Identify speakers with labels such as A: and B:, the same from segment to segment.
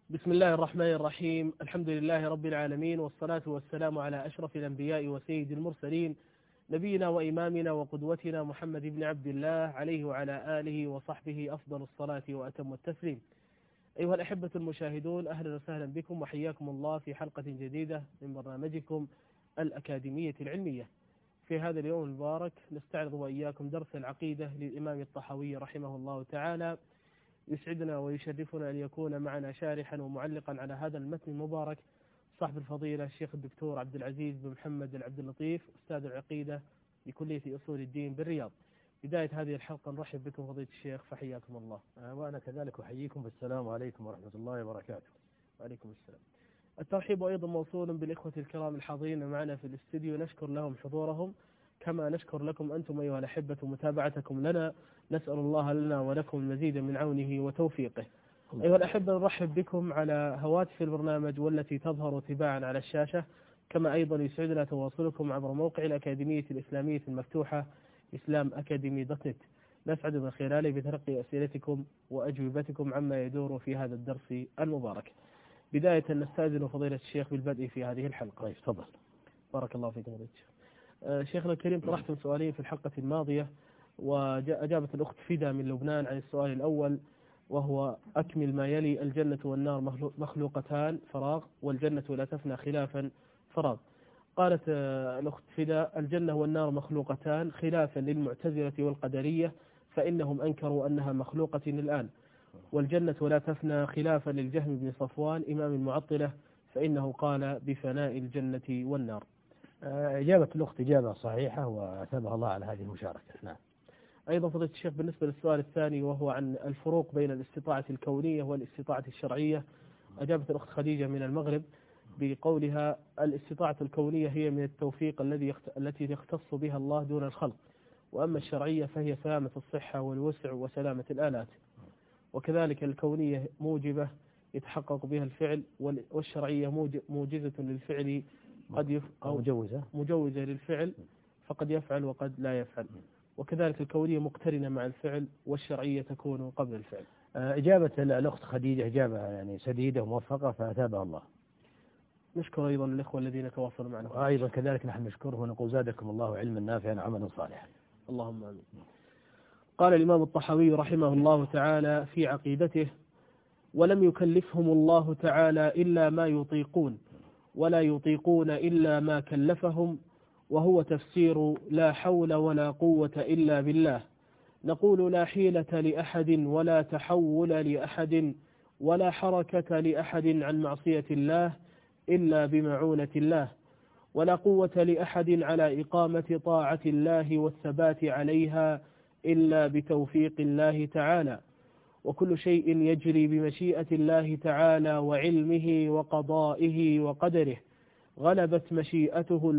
A: بسم الله الرحمن الرحيم. الحمد لله رب العالمين، والصلاة والسلام على أشرف الأنبياء وسيد المرسلين، نبينا وإمامنا وقدوتنا محمد بن عبد الله عليه وعلى آله وصحبه أفضل الصلاة وأتم التسليم. أيها الأحبة المشاهدون، أهلا وسهلا بكم وحياكم الله في حلقة جديدة من برنامجكم الأكاديمية العلمية. في هذا اليوم المبارك نستعرض وإياكم درس العقيدة للإمام الطحاوي رحمه الله تعالى. يسعدنا ويشرفنا أن يكون معنا شارحا ومعلقا على هذا المتن المبارك صاحب الفضيلة الشيخ الدكتور عبد العزيز بن محمد العبد اللطيف، أستاذ العقيدة بكلية أصول الدين بالرياض. بداية هذه الحلقة نرحب بكم فضيلة الشيخ، فحياكم الله.
B: وأنا كذلك أحييكم، بالسلام عليكم ورحمة الله وبركاته.
A: وعليكم السلام. الترحيب أيضا موصول بالإخوة الكرام الحاضرين معنا في الاستديو، نشكر لهم حضورهم كما نشكر لكم أنتم أيها الأحبة متابعتكم لنا. نسأل الله لنا ولكم المزيد من عونه وتوفيقه. أيها الأحبة، نرحب بكم على هواتف البرنامج والتي تظهر تباعا على الشاشة، كما أيضا يسعدنا تواصلكم عبر موقع الأكاديمية الإسلامية المفتوحة islamacademy.net. نسعد من خلاله بتلقي أسئلتكم وأجوبتكم عما يدور في هذا الدرس المبارك. بداية نستأذن فضيلة الشيخ بالبدء في هذه الحلقة.
B: طيب، تفضل.
A: بارك الله فيكم فضيلة الشيخ. شيخنا الكريم، طرحتم سؤالين في الحلقة الماضية، وأجابت الأخت فدا من لبنان عن السؤال الأول، وهو أكمل ما يلي: الجنة والنار مخلوقتان فراغ، والجنة لا تفنى خلافا فراغ. قالت الأخت فدا: الجنة والنار مخلوقتان خلافا للمعتزلة والقدرية، فإنهم أنكروا أنها مخلوقة الآن، والجنة لا تفنى خلافا للجهم بن صفوان إمام المعطلة، فإنه قال بفناء الجنة والنار.
B: إجابة الأخت إجابة صحيحة، وأثابها الله على هذه المشاركة. نعم.
A: أيضا فضيلة الشيخ، بالنسبة للسؤال الثاني وهو عن الفروق بين الاستطاعة الكونية والاستطاعة الشرعية، أجابت الأخت خديجة من المغرب بقولها: الاستطاعة الكونية هي من التوفيق التي يختص بها الله دون الخلق، وأما الشرعية فهي سلامة الصحة والوسع وسلامة الآلات. وكذلك الكونية موجبة يتحقق بها الفعل، والشرعية موجزة للفعل
B: أو
A: مجوزة للفعل، فقد يفعل وقد لا يفعل. وكذلك الكونية مقترنة مع الفعل، والشرعية تكون قبل الفعل.
B: إجابة الأخت خديجة إجابة يعني سديدة وموفقة، فأثابها الله.
A: نشكر أيضا الإخوة الذين تواصلوا معنا،
B: وأيضا كذلك نحن نشكره ونقول زادكم الله علما نافعا عملا صالحا.
A: اللهم آمين. قال الإمام الطحاوي رحمه الله تعالى في عقيدته: ولم يكلفهم الله تعالى إلا ما يطيقون، ولا يطيقون إلا ما كلفهم، وهو تفسير لا حول ولا قوة إلا بالله. نقول: لا حيلة لأحد ولا تحول لأحد ولا حركة لأحد عن معصية الله إلا بمعونة الله، ولا قوة لأحد على إقامة طاعة الله والثبات عليها إلا بتوفيق الله تعالى. وكل شيء يجري بمشيئة الله تعالى وعلمه وقضائه وقدره. غلبت مشيئته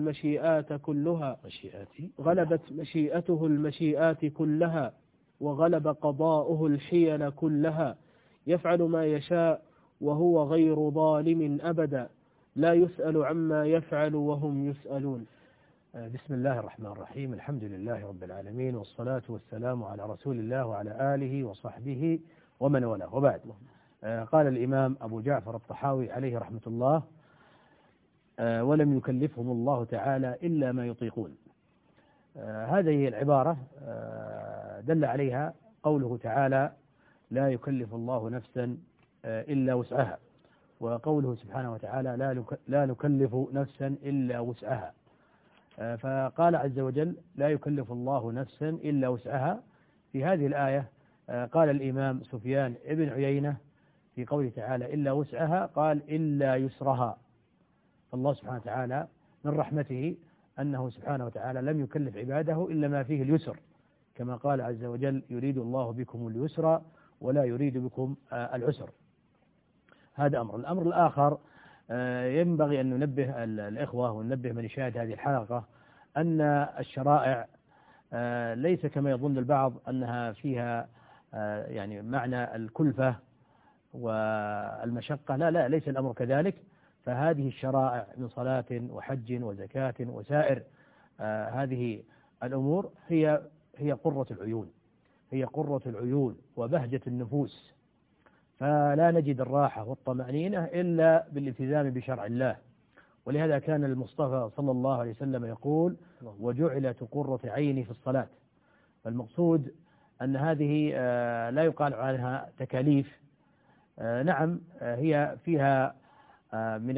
A: المشيئات كلها، وغلب قضاؤه الحيل كلها. يفعل ما يشاء وهو غير ظالم أبدا، لا يسأل عما يفعل وهم يسألون.
B: بسم الله الرحمن الرحيم. الحمد لله رب العالمين، والصلاة والسلام على رسول الله وعلى آله وصحبه ومن والاه، وبعد. قال الإمام أبو جعفر الطحاوي عليه رحمة الله: ولم يكلفهم الله تعالى إلا ما يطيقون. هذه العبارة دل عليها قوله تعالى: لا يكلف الله نفسا إلا وسعها، وقوله سبحانه وتعالى: لا نكلف نفسا إلا وسعها. فقال عز وجل: لا يكلف الله نفسا إلا وسعها. في هذه الآية قال الإمام سفيان ابن عيينة في قوله تعالى إلا وسعها قال: إلا يسرها. فالله سبحانه وتعالى من رحمته أنه سبحانه وتعالى لم يكلف عباده إلا ما فيه اليسر، كما قال عز وجل: يريد الله بكم اليسر ولا يريد بكم العسر. هذا أمر. الأمر الآخر، ينبغي أن ننبه الإخوة وننبه من يشاهد هذه الحلقة أن الشرائع ليس كما يظن البعض أنها فيها يعني معنى الكلفة والمشقة. لا، ليس الأمر كذلك. فهذه الشرائع من صلاة وحج وزكاة وسائر هذه الأمور هي قرة العيون، هي قرة العيون وبهجة النفوس. فلا نجد الراحة والطمأنينة إلا بالالتزام بشرع الله. ولهذا كان المصطفى صلى الله عليه وسلم يقول: وجعلت قرة عيني في الصلاة. فالمقصود أن هذه لا يقال عنها تكاليف، نعم هي فيها من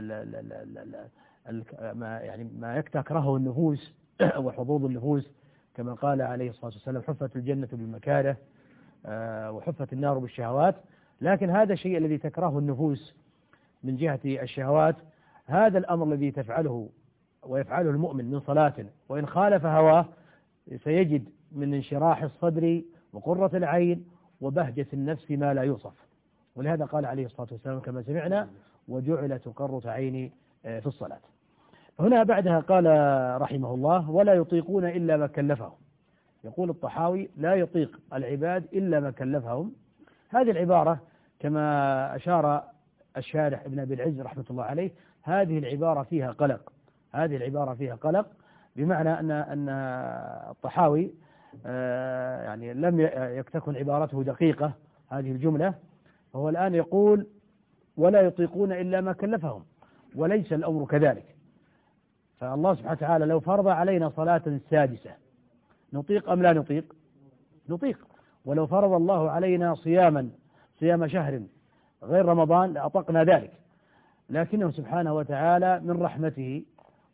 B: ما تكرهه النفوس وحظوظ النفوس، كما قال عليه الصلاة والسلام: حفت الجنة بالمكاره وحفت النار بالشهوات. لكن هذا الشيء الذي تكرهه النفوس من جهة الشهوات، هذا الأمر الذي تفعله ويفعله المؤمن من صلاة، وإن خالف هواه سيجد من انشراح الصدر وقرة العين وبهجة النفس ما لا يوصف. ولهذا قال عليه الصلاة والسلام كما سمعنا: وجعلت قرة عيني في الصلاة. هنا بعدها قال رحمه الله: ولا يطيقون إلا ما كلفهم. يقول الطحاوي: لا يطيق العباد إلا ما كلفهم. هذه العبارة كما أشار الشارح ابن أبي العز رحمة الله عليه، هذه العبارة فيها قلق، هذه العبارة فيها قلق، بمعنى أن الطحاوي يعني لم تكن عبارته دقيقة هذه الجملة. فهو الآن يقول: ولا يطيقون إلا ما كلفهم، وليس الأمر كذلك. فالله سبحانه وتعالى لو فرض علينا صلاة سادسة نطيق أم لا نطيق؟ نطيق. ولو فرض الله علينا صيام شهر غير رمضان لأطقنا ذلك. لكنه سبحانه وتعالى من رحمته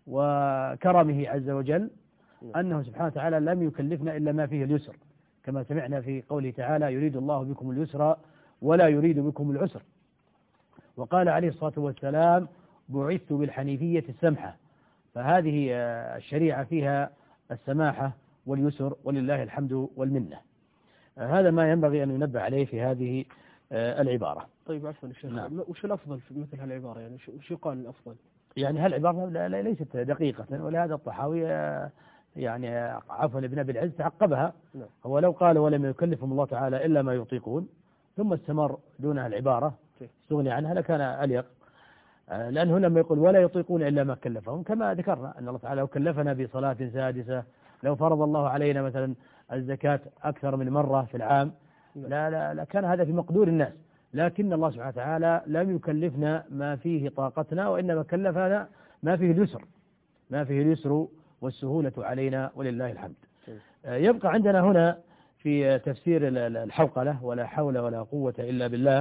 B: وكرمه عز وجل أنه سبحانه وتعالى لم يكلفنا إلا ما فيه اليسر، كما سمعنا في قوله تعالى: يريد الله بكم اليسر ولا يريد بكم العسر. وقال عليه الصلاة والسلام: بعثت بالحنيفية السمحة. فهذه الشريعة فيها السماحة واليسر، ولله الحمد والمنة. هذا ما ينبغي أن ينبه عليه في هذه العبارة.
A: طيب عفوا الشيخ، نعم. وش الأفضل في مثل هالعبارة؟ يعني وش يقال الأفضل؟
B: يعني هالعبارة ليست دقيقة، ولهذا الطحاوي يعني عفوا ابن أبي العز تعقبها.
A: نعم.
B: هو لو قال: ولم يكلفهم الله تعالى إلا ما يطيقون، ثم استمر دونها العبارة استغني عنها لكان أليق. لأن هنا لما يقول: ولا يطيقون إلا ما كلفهم، كما ذكرنا أن الله تعالى لو كلفنا بصلاة سادسة، لو فرض الله علينا مثلا الزكاة أكثر من مرة في العام، لا كان هذا في مقدور الناس. لكن الله سبحانه وتعالى لم يكلفنا ما فيه طاقتنا، وإنما كلفنا ما فيه اليسر، ما فيه اليسر والسهولة علينا، ولله الحمد. يبقى عندنا هنا في تفسير الحوقلة: ولا حول ولا قوة إلا بالله.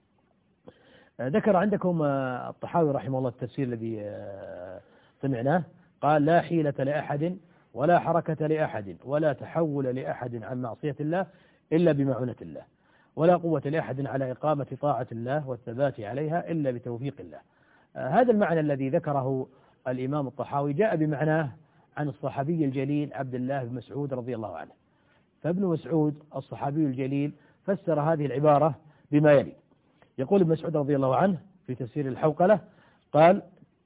B: ذكر عندكم الطحاوي رحمه الله التفسير الذي سمعناه، قال: لا حيلة لأحد ولا حركة لأحد ولا تحول لأحد عن معصية الله إلا بمعونة الله، ولا قوة لأحد على إقامة طاعة الله والثبات عليها إلا بتوفيق الله. هذا المعنى الذي ذكره الإمام الطحاوي جاء بمعناه عن الصحابي الجليل عبد الله بن مسعود رضي الله عنه. فابن مسعود الصحابي الجليل فسر هذه العبارة بما يلي: يقول ابن مسعود رضي الله عنه في تفسير الحوقلة، قال: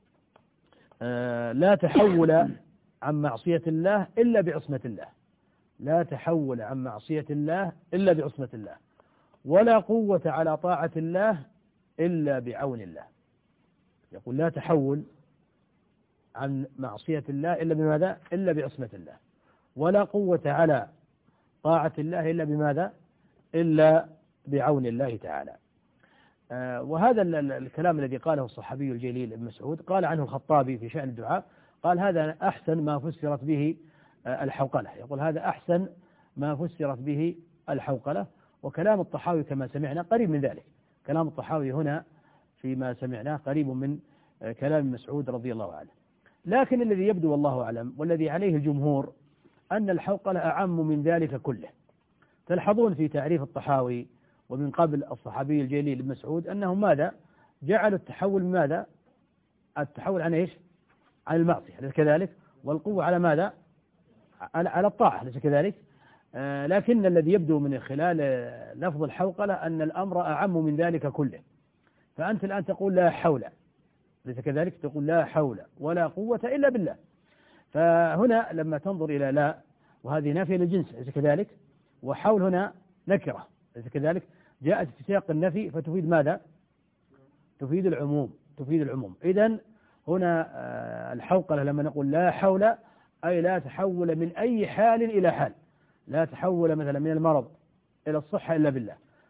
B: لا تحول عن معصية الله إلا بعصمة الله، لا تحول عن معصية الله إلا بعصمة الله، ولا قوة على طاعة الله إلا بعون الله. يقول: لا تحول عن معصية الله إلا بماذا؟ إلا بعصمة الله، ولا قوة على طاعة الله إلا بماذا؟ إلا بعون الله تعالى. وهذا الكلام الذي قاله الصحابي الجليل ابن مسعود قال عنه الخطابي في شأن الدعاء، قال: هذا أحسن ما فسرت به الحوقلة. يقول: هذا أحسن ما فسرت به الحوقلة. وكلام الطحاوي كما سمعنا قريب من ذلك. كلام الطحاوي هنا فيما سمعناه قريب من كلام مسعود رضي الله عنه. لكن الذي يبدو والله أعلم والذي عليه الجمهور أن الحوقلة أعم من ذلك كله. تلحظون في تعريف الطحاوي ومن قبل الصحابي الجليل ابن مسعود أنهم ماذا؟ جعلوا التحول ماذا؟ التحول عن إيش؟ عن المعصية، أليس كذلك؟ والقوة على ماذا؟ على الطاعة، أليس كذلك؟ لكن الذي يبدو من خلال لفظ الحوقلة أن الأمر أعم من ذلك كله. فأنت الآن تقول: لا حول، أليس كذلك؟ تقول: لا حول ولا قوة إلا بالله. فهنا لما تنظر إلى لا، وهذه نافية للجنس، أليس كذلك؟ وحول هنا نكرة، أليس كذلك؟ جاءت في سياق النفي فتفيد ماذا؟ تفيد العموم، تفيد العموم. إذن هنا الحوقلة لما نقول لا حول أي لا تحول من أي حال إلى حال، لا تحول مثلا من المرض إلى الصحة إلا بالله،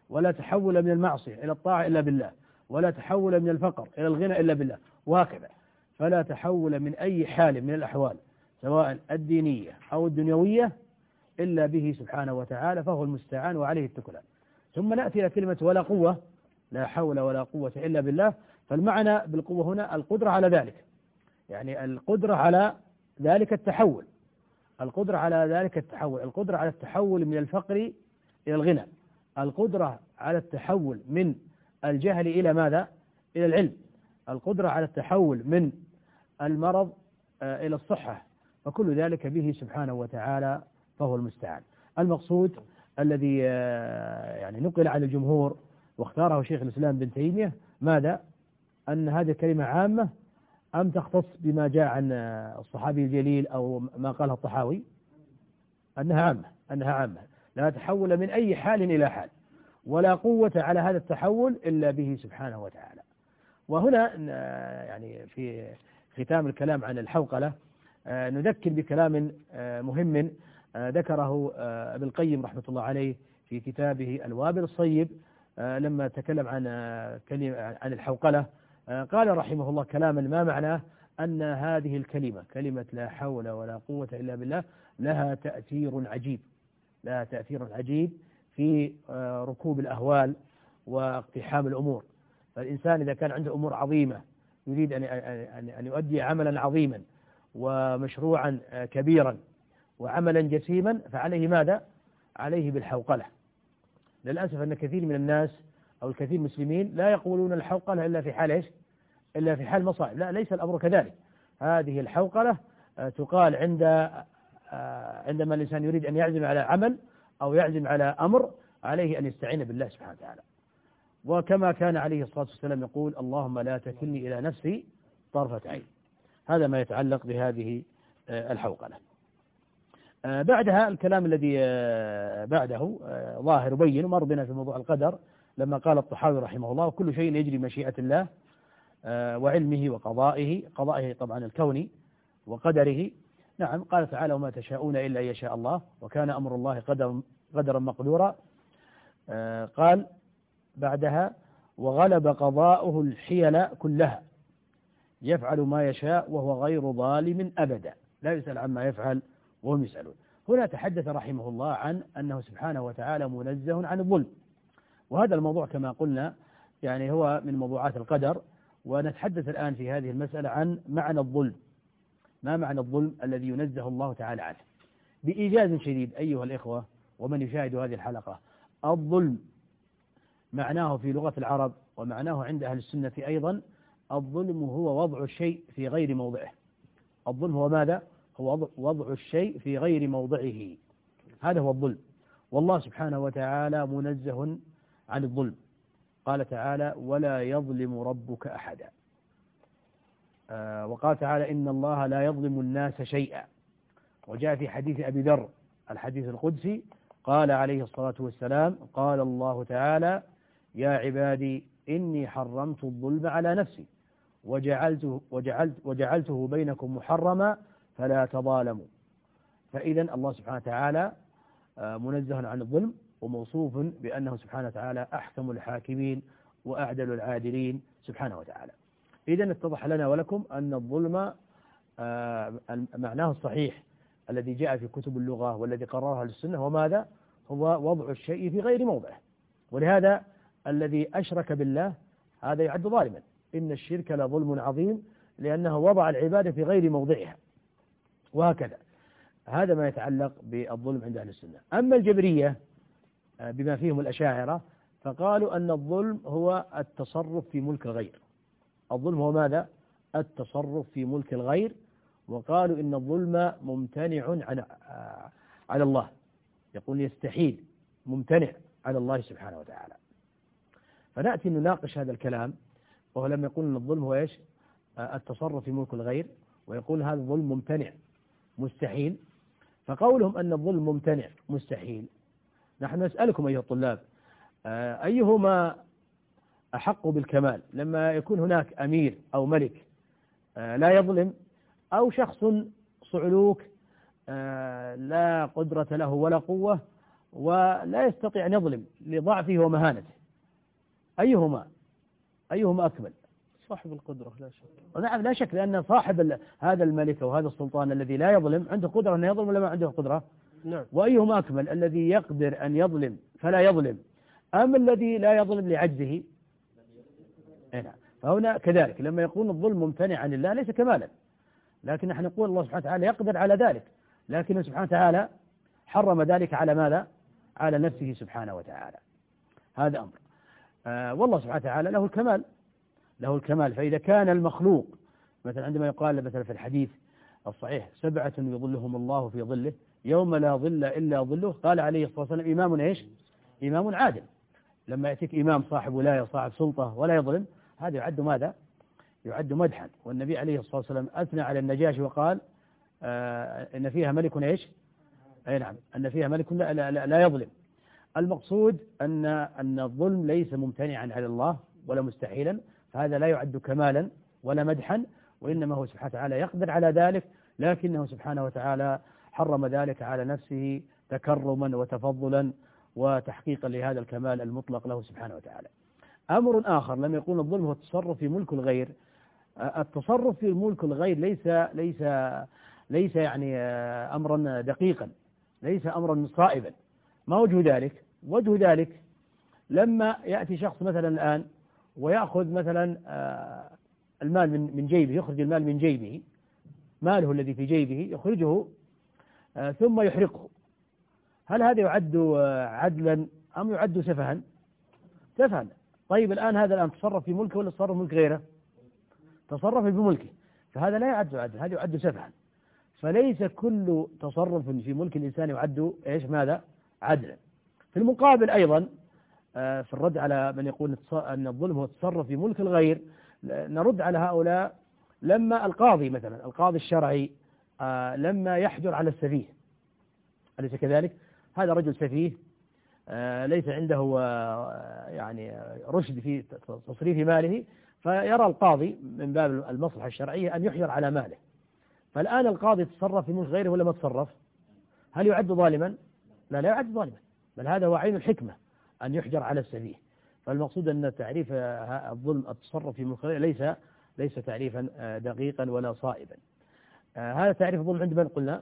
B: ولا تحول من المعصية إلى الطاعة إلا بالله، ولا تحول من الفقر إلى الغنى إلا بالله، وهكذا. فلا تحول من أي حال من الأحوال سواء الدينية أو الدنيوية إلا به سبحانه وتعالى، فهو المستعان وعليه التكلان. ثم نأتي إلى كلمة ولا قوة، لا حول ولا قوة إلا بالله. فالمعنى بالقوة هنا القدرة على ذلك، يعني القدرة على ذلك التحول، القدرة على ذلك التحول، القدرة على التحول من الفقر إلى الغنى، القدرة على التحول من الجهل إلى ماذا؟ إلى العلم، القدرة على التحول من المرض إلى الصحة، فكل ذلك به سبحانه وتعالى فهو المستعان. المقصود الذي يعني نقل عن الجمهور واختاره شيخ الإسلام بن تيمية ماذا؟ أن هذه الكلمة عامة أم تختص بما جاء عن الصحابي الجليل أو ما قاله الطحاوي؟ أنها عامة، أنها عامة، لا تحول من أي حال إلى حال، ولا قوة على هذا التحول إلا به سبحانه وتعالى. وهنا يعني في ختام الكلام عن الحوقلة نذكر بكلام مهم ذكره ابن القيم رحمة الله عليه في كتابه الوابل الصيب، لما تكلم عن الحوقلة قال رحمه الله كلاما ما معناه أن هذه الكلمة، كلمة لا حول ولا قوة إلا بالله، لها تأثير عجيب، لها تأثير عجيب في ركوب الأهوال واقتحام الأمور. فالإنسان إذا كان عنده أمور عظيمة يريد أن يؤدي عملا عظيما ومشروعا كبيرا وعملا جسيما، فعليه ماذا؟ عليه بالحوقلة. للأسف أن كثير من الناس أو الكثير من المسلمين لا يقولون الحوقلة إلا في حال إيش؟ إلا في حال مصائب. لا، ليس الأمر كذلك. هذه الحوقلة تقال عندما الإنسان يريد أن يعزم على عمل أو يعزم على أمر، عليه أن يستعين بالله سبحانه وتعالى. وكما كان عليه الصلاة والسلام يقول اللهم لا تكلني إلى نفسي طرفة عين. هذا ما يتعلق بهذه الحوقلة. بعدها الكلام الذي بعده ظاهر بين ومر بنا في موضوع القدر، لما قال الطحاوي رحمه الله وكل شيء يجري مشيئة الله وعلمه وقضائه، قضائه طبعا الكوني وقدره. نعم، قال تعالى وما تشاءون إلا أن يشاء الله وكان أمر الله قدرا مقدورا. قال بعدها وغلب قضاؤه الحيل كلها يفعل ما يشاء وهو غير ظالم أبدا، لا يسأل عما يفعل وهم يسألون. هنا تحدث رحمه الله عن أنه سبحانه وتعالى منزه عن الظلم، وهذا الموضوع كما قلنا يعني هو من موضوعات القدر. ونتحدث الآن في هذه المسألة عن معنى الظلم، ما معنى الظلم الذي ينزه الله تعالى عنه بإيجاز شديد أيها الإخوة ومن يشاهد هذه الحلقة. الظلم معناه في لغة العرب ومعناه عند أهل السنة أيضا، الظلم هو وضع الشيء في غير موضعه. الظلم هو ماذا؟ هو وضع الشيء في غير موضعه، هذا هو الظلم. والله سبحانه وتعالى منزه عن الظلم. قال تعالى ولا يظلم ربك أحدا، وقال تعالى إن الله لا يظلم الناس شيئا. وجاء في حديث أبي ذر الحديث القدسي قال عليه الصلاة والسلام قال الله تعالى يا عبادي إني حرمت الظلم على نفسي وجعلته بينكم محرما فلا تظالموا. فإذا الله سبحانه وتعالى منزه عن الظلم وموصوف بأنه سبحانه وتعالى أحكم الحاكمين وأعدل العادلين سبحانه وتعالى. إذا اتضح لنا ولكم أن الظلم معناه الصحيح الذي جاء في كتب اللغة والذي قررها السنة وماذا؟ هو وضع الشيء في غير موضعه. ولهذا الذي أشرك بالله هذا يعد ظالما، إن الشرك لظلم عظيم لأنه وضع العبادة في غير موضعها. وهكذا هذا ما يتعلق بالظلم عند أهل السنة. أما الجبرية بما فيهم الأشاعرة فقالوا أن الظلم هو التصرف في ملك الغير. الظلم هو ماذا؟ التصرف في ملك الغير. وقالوا إن الظلم ممتنع على الله، يقول يستحيل، ممتنع على الله سبحانه وتعالى. فنأتي نناقش هذا الكلام، وهو لما يقول أن الظلم هو إيش؟ التصرف في ملك الغير، ويقول هذا الظلم ممتنع مستحيل. فقولهم أن الظلم ممتنع مستحيل، نحن نسألكم أيها الطلاب أيهما أحق بالكمال؟ لما يكون هناك أمير أو ملك لا يظلم، أو شخص صعلوك لا قدرة له ولا قوة ولا يستطيع أن يظلم لضعفه ومهانته، أيهما أكمل؟
A: صاحب القدرة لا شك.
B: نعم لا شك، لأن صاحب هذا الملك أو هذا السلطان الذي لا يظلم عنده قدرة أن يظلم ولا ما عنده قدرة؟
A: نعم.
B: وأيهما أكمل، الذي يقدر أن يظلم فلا يظلم أم الذي لا يظلم لعجزه؟ نعم. فهنا كذلك لما يكون الظلم ممتنع عن الله ليس كمالا، لكن نحن نقول الله سبحانه وتعالى يقدر على ذلك، لكنه سبحانه وتعالى حرم ذلك على ماذا؟ على نفسه سبحانه وتعالى. هذا أمر. والله سبحانه وتعالى له الكمال. فإذا كان المخلوق مثلا عندما يقال مثلا في الحديث الصحيح 7 يظلهم الله في ظله يوم لا ظل إلا ظله، قال عليه الصلاة والسلام إمام إيش؟ إمام عادل. لما يأتيك إمام صاحب ولاية صاحب سلطة ولا يظلم، هذا يعد ماذا؟ يعد مدحا. والنبي عليه الصلاة والسلام أثنى على النجاشي وقال إن فيها ملك إيش؟ أي نعم، أن فيها ملك لا يظلم. المقصود أن الظلم ليس ممتنعا على الله ولا مستحيلا، فهذا لا يعد كمالا ولا مدحا، وإنما هو سبحانه وتعالى يقدر على ذلك، لكنه سبحانه وتعالى حرم ذلك على نفسه تكرما وتفضلا وتحقيقا لهذا الكمال المطلق له سبحانه وتعالى. أمر آخر لما يكون الظلم هو التصرف في ملك الغير. التصرف في ملك الغير ليس يعني أمرا دقيقا، ليس أمرا صائبا. ما وجه ذلك؟ وجه ذلك لما يأتي شخص مثلا الآن ويأخذ مثلا المال من جيبه، يخرج المال من جيبه، ماله الذي في جيبه يخرجه ثم يحرقه، هل هذا يعد عدلا أم يعد سفها؟ سفها. طيب الآن هذا الآن تصرف في ملكه ولا تصرف في ملك غيره؟ تصرف في ملكه، فهذا لا يعد عدلا، هذا يعد سفها. فليس كل تصرف في ملك الإنسان يعد إيش ماذا؟ عدلا. في المقابل أيضا في الرد على من يقول أن الظلم هو التصرف في ملك الغير، نرد على هؤلاء لما القاضي مثلا القاضي الشرعي لما يحجر على السفيه، أليس كذلك؟ هذا رجل سفيه ليس عنده يعني رشد في تصريف ماله، فيرى القاضي من باب المصلحة الشرعية أن يحجر على ماله. فالآن القاضي تصرف في ملك غيره ولا ما تصرف؟ هل يعد ظالما؟ لا يعد ظالما، بل هذا هو عين الحكمة أن يحجر على السفيه. فالمقصود أن تعريف الظلم التصرف في ملك غيره ليس تعريفا دقيقا ولا صائبا. هذا تعريف الظلم عند من قلنا؟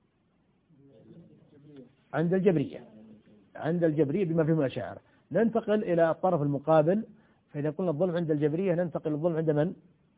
B: عند الجبرية بما فيهم الأشاعرة. ننتقل إلى الطرف المقابل، فإذا قلنا الظلم عند الجبرية ننتقل الظلم عند من؟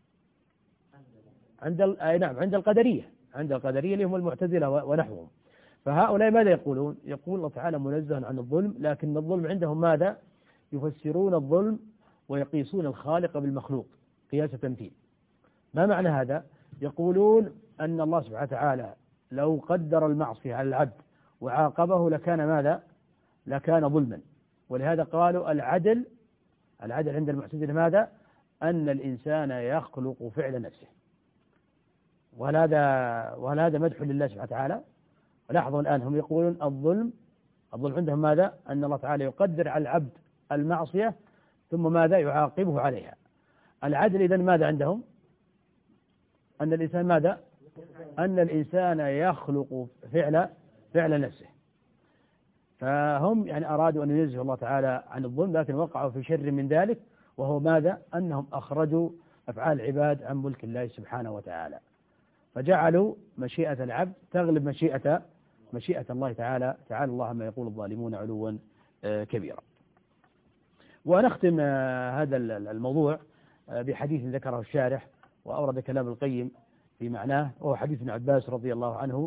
B: عند القدرية اللي هم المعتزلة ونحوهم. فهؤلاء ماذا يقولون؟ يقول الله تعالى منزه عن الظلم، لكن الظلم عندهم ماذا؟ يفسرون الظلم ويقيسون الخالق بالمخلوق قياس تمثيل. ما معنى هذا؟ يقولون أن الله سبحانه وتعالى لو قدر المعصية على العبد وعاقبه لكان ماذا؟ لكان ظلما. ولهذا قالوا العدل عند المعتزلة ماذا؟ أن الإنسان يخلق فعل نفسه. وهل هذا مدح لله سبحانه وتعالى؟ لاحظوا الآن هم يقولون الظلم عندهم ماذا؟ أن الله تعالى يقدر على العبد المعصية ثم ماذا؟ يعاقبه عليها. العدل إذن ماذا عندهم؟ أن الإنسان ماذا؟ أن الإنسان يخلق فعل نفسه. فهم يعني أرادوا أن ينزهوا الله تعالى عن الظلم، لكن وقعوا في شر من ذلك، وهو ماذا؟ أنهم أخرجوا أفعال العباد عن ملك الله سبحانه وتعالى، فجعلوا مشيئة العبد تغلب مشيئة الله تعالى الله عما يقول الظالمون علوا كبيرا. ونختم هذا الموضوع بحديث ذكره الشارح وأورد كلام القيم في معناه، وهو حديث ابن عباس رضي الله عنه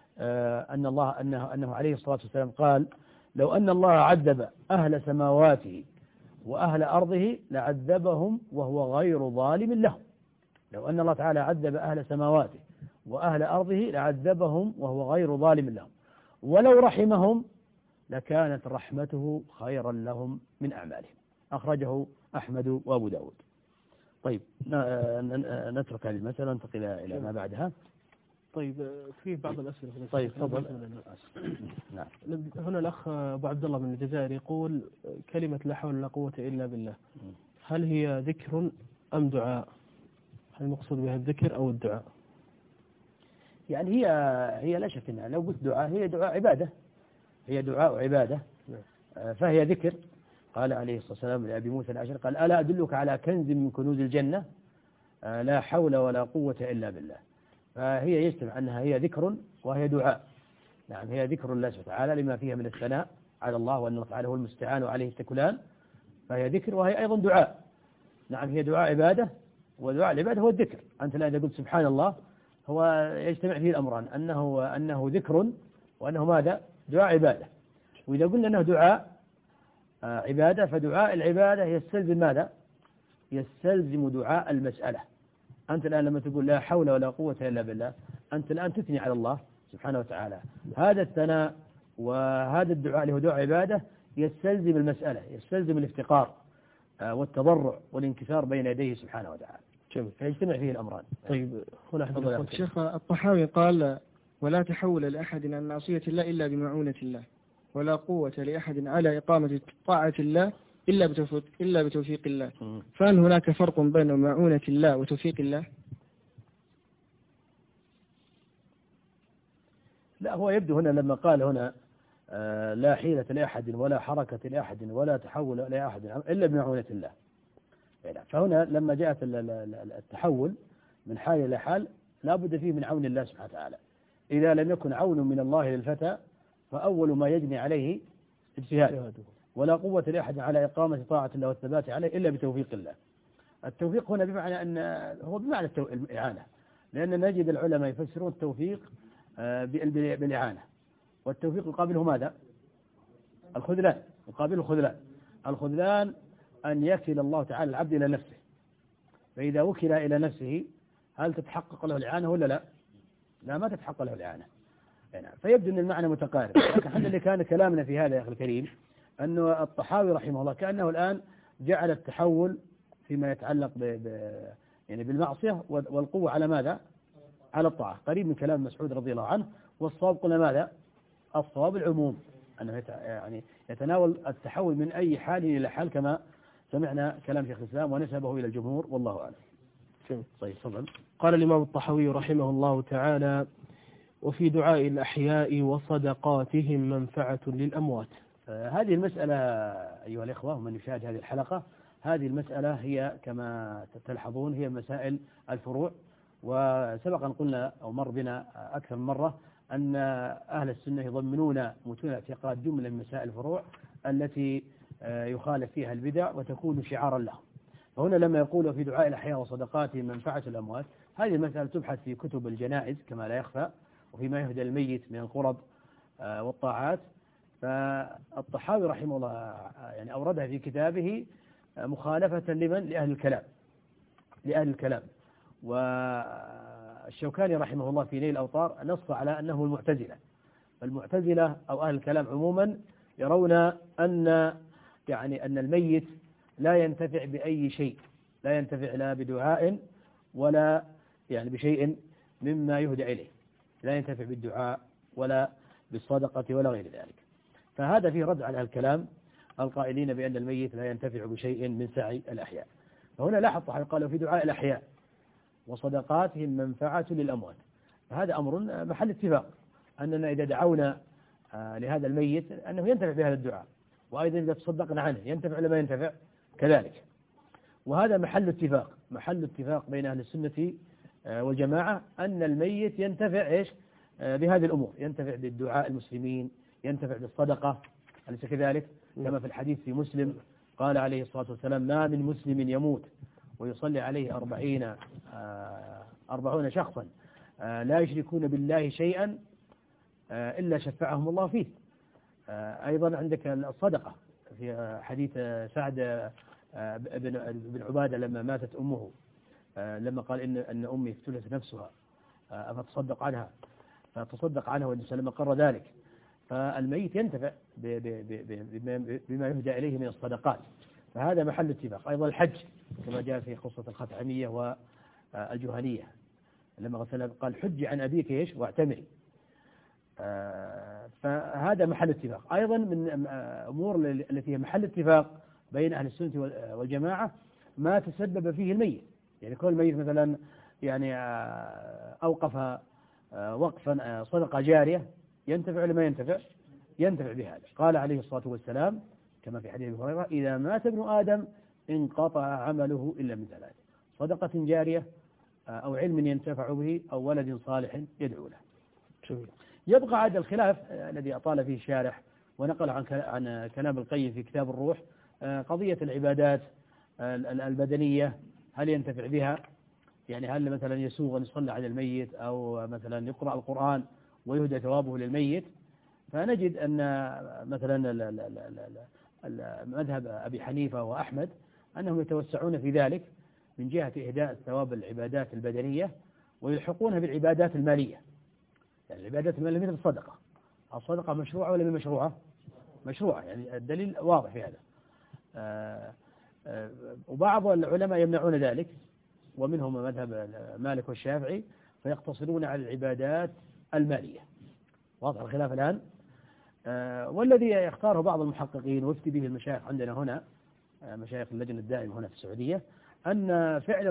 B: أنه عليه الصلاة والسلام قال: لو أن الله عذب أهل سماواته وأهل أرضه لعذبهم وهو غير ظالم لهم. لو أن الله تعالى عذب أهل سماواته وأهل أرضه لعذبهم وهو غير ظالم لهم، ولو رحمهم لكانت رحمته خيرا لهم من أعمالهم. أخرجه أحمد وأبو داود. طيب نترك هذه المسألة ننتقل إلى ما بعدها.
A: طيب فيه بعض الأسئلة.
B: طيب تفضل.
A: نعم. هنا الأخ أبو عبد الله من الجزائر يقول: كلمة لا حول ولا قوة إلا بالله، هل هي ذكر أم دعاء؟ هل المقصود بها الذكر أو الدعاء؟
B: يعني هي لا شك أنها لو قلت دعاء هي دعاء عبادة، هي دعاء وعبادة، فهي ذكر. قال عليه الصلاة والسلام لأبي موسى الأشعري قال: ألا أدلك على كنز من كنوز الجنة لا حول ولا قوة إلا بالله. فهي يجتمع أنها هي ذكر وهي دعاء. نعم، هي ذكر الله سبحانه وتعالى لما فيها من الثناء على الله وأن الله تعالى هو المستعان وعليه التكلان، فهي ذكر وهي أيضا دعاء. نعم، هي دعاء عبادة، ودعاء العبادة هو الذكر. أنت الآن إذا قلت سبحان الله هو يجتمع فيه الأمران، أنه ذكر وأنه ماذا؟ دعاء عبادة. وإذا قلنا أنه دعاء عبادة، فدعاء العبادة يستلزم ماذا؟ يستلزم دعاء المسألة. أنت الآن لما تقول لا حول ولا قوة إلا بالله، أنت الآن تثني على الله سبحانه وتعالى. هذا الثناء وهذا الدعاء اللي هو دعاء عبادة يستلزم المسألة، يستلزم الافتقار والتضرع والانكسار بين يديه سبحانه وتعالى.
A: جميل.
B: فيجتمع فيه الأمران.
A: طيب، هنا
C: الشيخ الطحاوي قال: ولا تحول لأحد عن معصية الله إلا بمعونة الله، ولا قوة لأحد على إقامة طاعة الله إلا بتوفيق الله. فهل هناك فرق بين معونة الله وتوفيق الله؟
B: لا، هو يبدو هنا لما قال هنا لا حيلة لأحد ولا حركة لأحد ولا تحول لأحد إلا بمعونة الله. فهنا لما جاءت التحول من حال إلى حال لا بد فيه من عون الله سبحانه وتعالى. إذا لم يكن عون من الله للفتى فأول ما يجني عليه اجتهاده، ولا قوة لأحد على إقامة طاعة الله والثبات عليه إلا بتوفيق الله. التوفيق هنا بمعنى أن هو بمعنى الإعانة، لأن نجد العلماء يفسرون التوفيق بالإعانة، والتوفيق يقابله ماذا؟ الخذلان. يقابله الخذلان. الخذلان أن يكل الله تعالى العبد إلى نفسه، فإذا وكل إلى نفسه هل تتحقق له الإعانة ولا لا؟ لا، ما تتحقق له الإعانة. فيبدو أن المعنى متقارب. لكن احنا اللي كان كلامنا في هذا يا أخي الكريم أنه الطحاوي رحمه الله كأنه الآن جعل التحول فيما يتعلق يعني بالمعصية والقوة على ماذا؟ على الطاعة، قريب من كلام مسعود رضي الله عنه. والصواب قلنا ماذا؟ الصواب العموم، أنه يعني يتناول التحول من أي حال إلى حال، كما سمعنا كلام شيخ الإسلام ونسبه إلى الجمهور، والله أعلم.
A: طيب، تفضل. قال الإمام الطحاوي رحمه الله تعالى: وفي دعاء الأحياء وصدقاتهم منفعة للأموات.
B: هذه المسألة أيها الإخوة ومن يشاهد هذه الحلقة، هذه المسألة هي كما تلحظون هي مسائل الفروع. وسبقا قلنا أو مر بنا أكثر من مرة أن أهل السنة يضمنون متون اعتقاد جملة من مسائل الفروع التي يخالف فيها البدع وتكون شعارا لهم. فهنا لما يقول في دعاء الأحياء وصدقاتهم منفعة الأموات، هذه المسألة تبحث في كتب الجنائز كما لا يخفى، وفيما يهدى الميت من القرب والطاعات. فالطحاوي رحمه الله يعني أوردها في كتابه مخالفة لمن؟ لأهل الكلام. والشوكاني رحمه الله في نيل الأوطار نص على أنه المعتزلة. فالمعتزلة أو أهل الكلام عموما يرون أن الميت لا ينتفع بأي شيء، لا ينتفع لا بدعاء ولا يعني بشيء مما يهدى إليه، لا ينتفع بالدعاء ولا بالصدقة ولا غير ذلك. فهذا فيه رد على الكلام القائلين بأن الميت لا ينتفع بشيء من سعي الأحياء. فهنا لاحظ طحاوي قالوا في دعاء الأحياء وصدقاتهم منفعة للأموات. فهذا أمر محل اتفاق، أننا إذا دعونا لهذا الميت أنه ينتفع بهذا الدعاء، وأيضا إذا تصدقنا عنه ينتفع ولا ما ينتفع كذلك. وهذا محل اتفاق بين أهل السنة والجماعة أن الميت ينتفع بهذه الأمور، ينتفع بالدعاء المسلمين، ينتفع بالصدقة، أليس كذلك؟ كما في الحديث في مسلم قال عليه الصلاة والسلام: ما من مسلم يموت ويصلي عليه 40 شخصا لا يشركون بالله شيئا إلا شفعهم الله فيه. أيضا عندك الصدقة في حديث سعد بن عبادة لما ماتت أمه، لما قال إن أمي افتلت نفسها أفتصدق عنها، فتصدق عنها والنبي صلى الله عليه وسلم قرر ذلك. فالميت ينتفع بما يهدى إليه من الصدقات، فهذا محل اتفاق. أيضا الحج كما جاء في قصة الخثعمية والجهنية لما قال: حج عن أبيك واعتمري. فهذا محل اتفاق. أيضا من أمور التي هي محل اتفاق بين أهل السنة والجماعة ما تسبب فيه الميت، يعني كل الميت مثلا يعني أوقف وقفا صدقة جارية، ينتفع ولا ما ينتفع؟ ينتفع بهذا. قال عليه الصلاة والسلام كما في حديث أبي هريرة: إذا مات ابن آدم انقطع عمله إلا من ثلاث: صدقة جارية، أو علم ينتفع به، أو ولد صالح يدعو له. يبقى عاد الخلاف الذي أطال فيه الشارح ونقل عن كلام القيم في كتاب الروح، قضية العبادات البدنية، هل ينتفع بها؟ يعني هل مثلا يسوغ أن يصلى على الميت، أو مثلا يقرأ القرآن ويهدى ثوابه للميت؟ فنجد أن مثلا مذهب أبي حنيفة وأحمد أنهم يتوسعون في ذلك من جهة إهداء ثواب العبادات البدنية، ويلحقونها بالعبادات المالية. يعني العبادات المالية مثل الصدقة، الصدقة مشروعة ولا مشروعة؟ مشروعة، يعني الدليل واضح في هذا. وبعض العلماء يمنعون ذلك، ومنهم مذهب مالك والشافعي، فيقتصرون على العبادات المالية. واضح الخلاف الآن. والذي يختاره بعض المحققين ويفتي به المشايخ عندنا هنا، مشايخ اللجنة الدائمة هنا في السعودية، أن فعل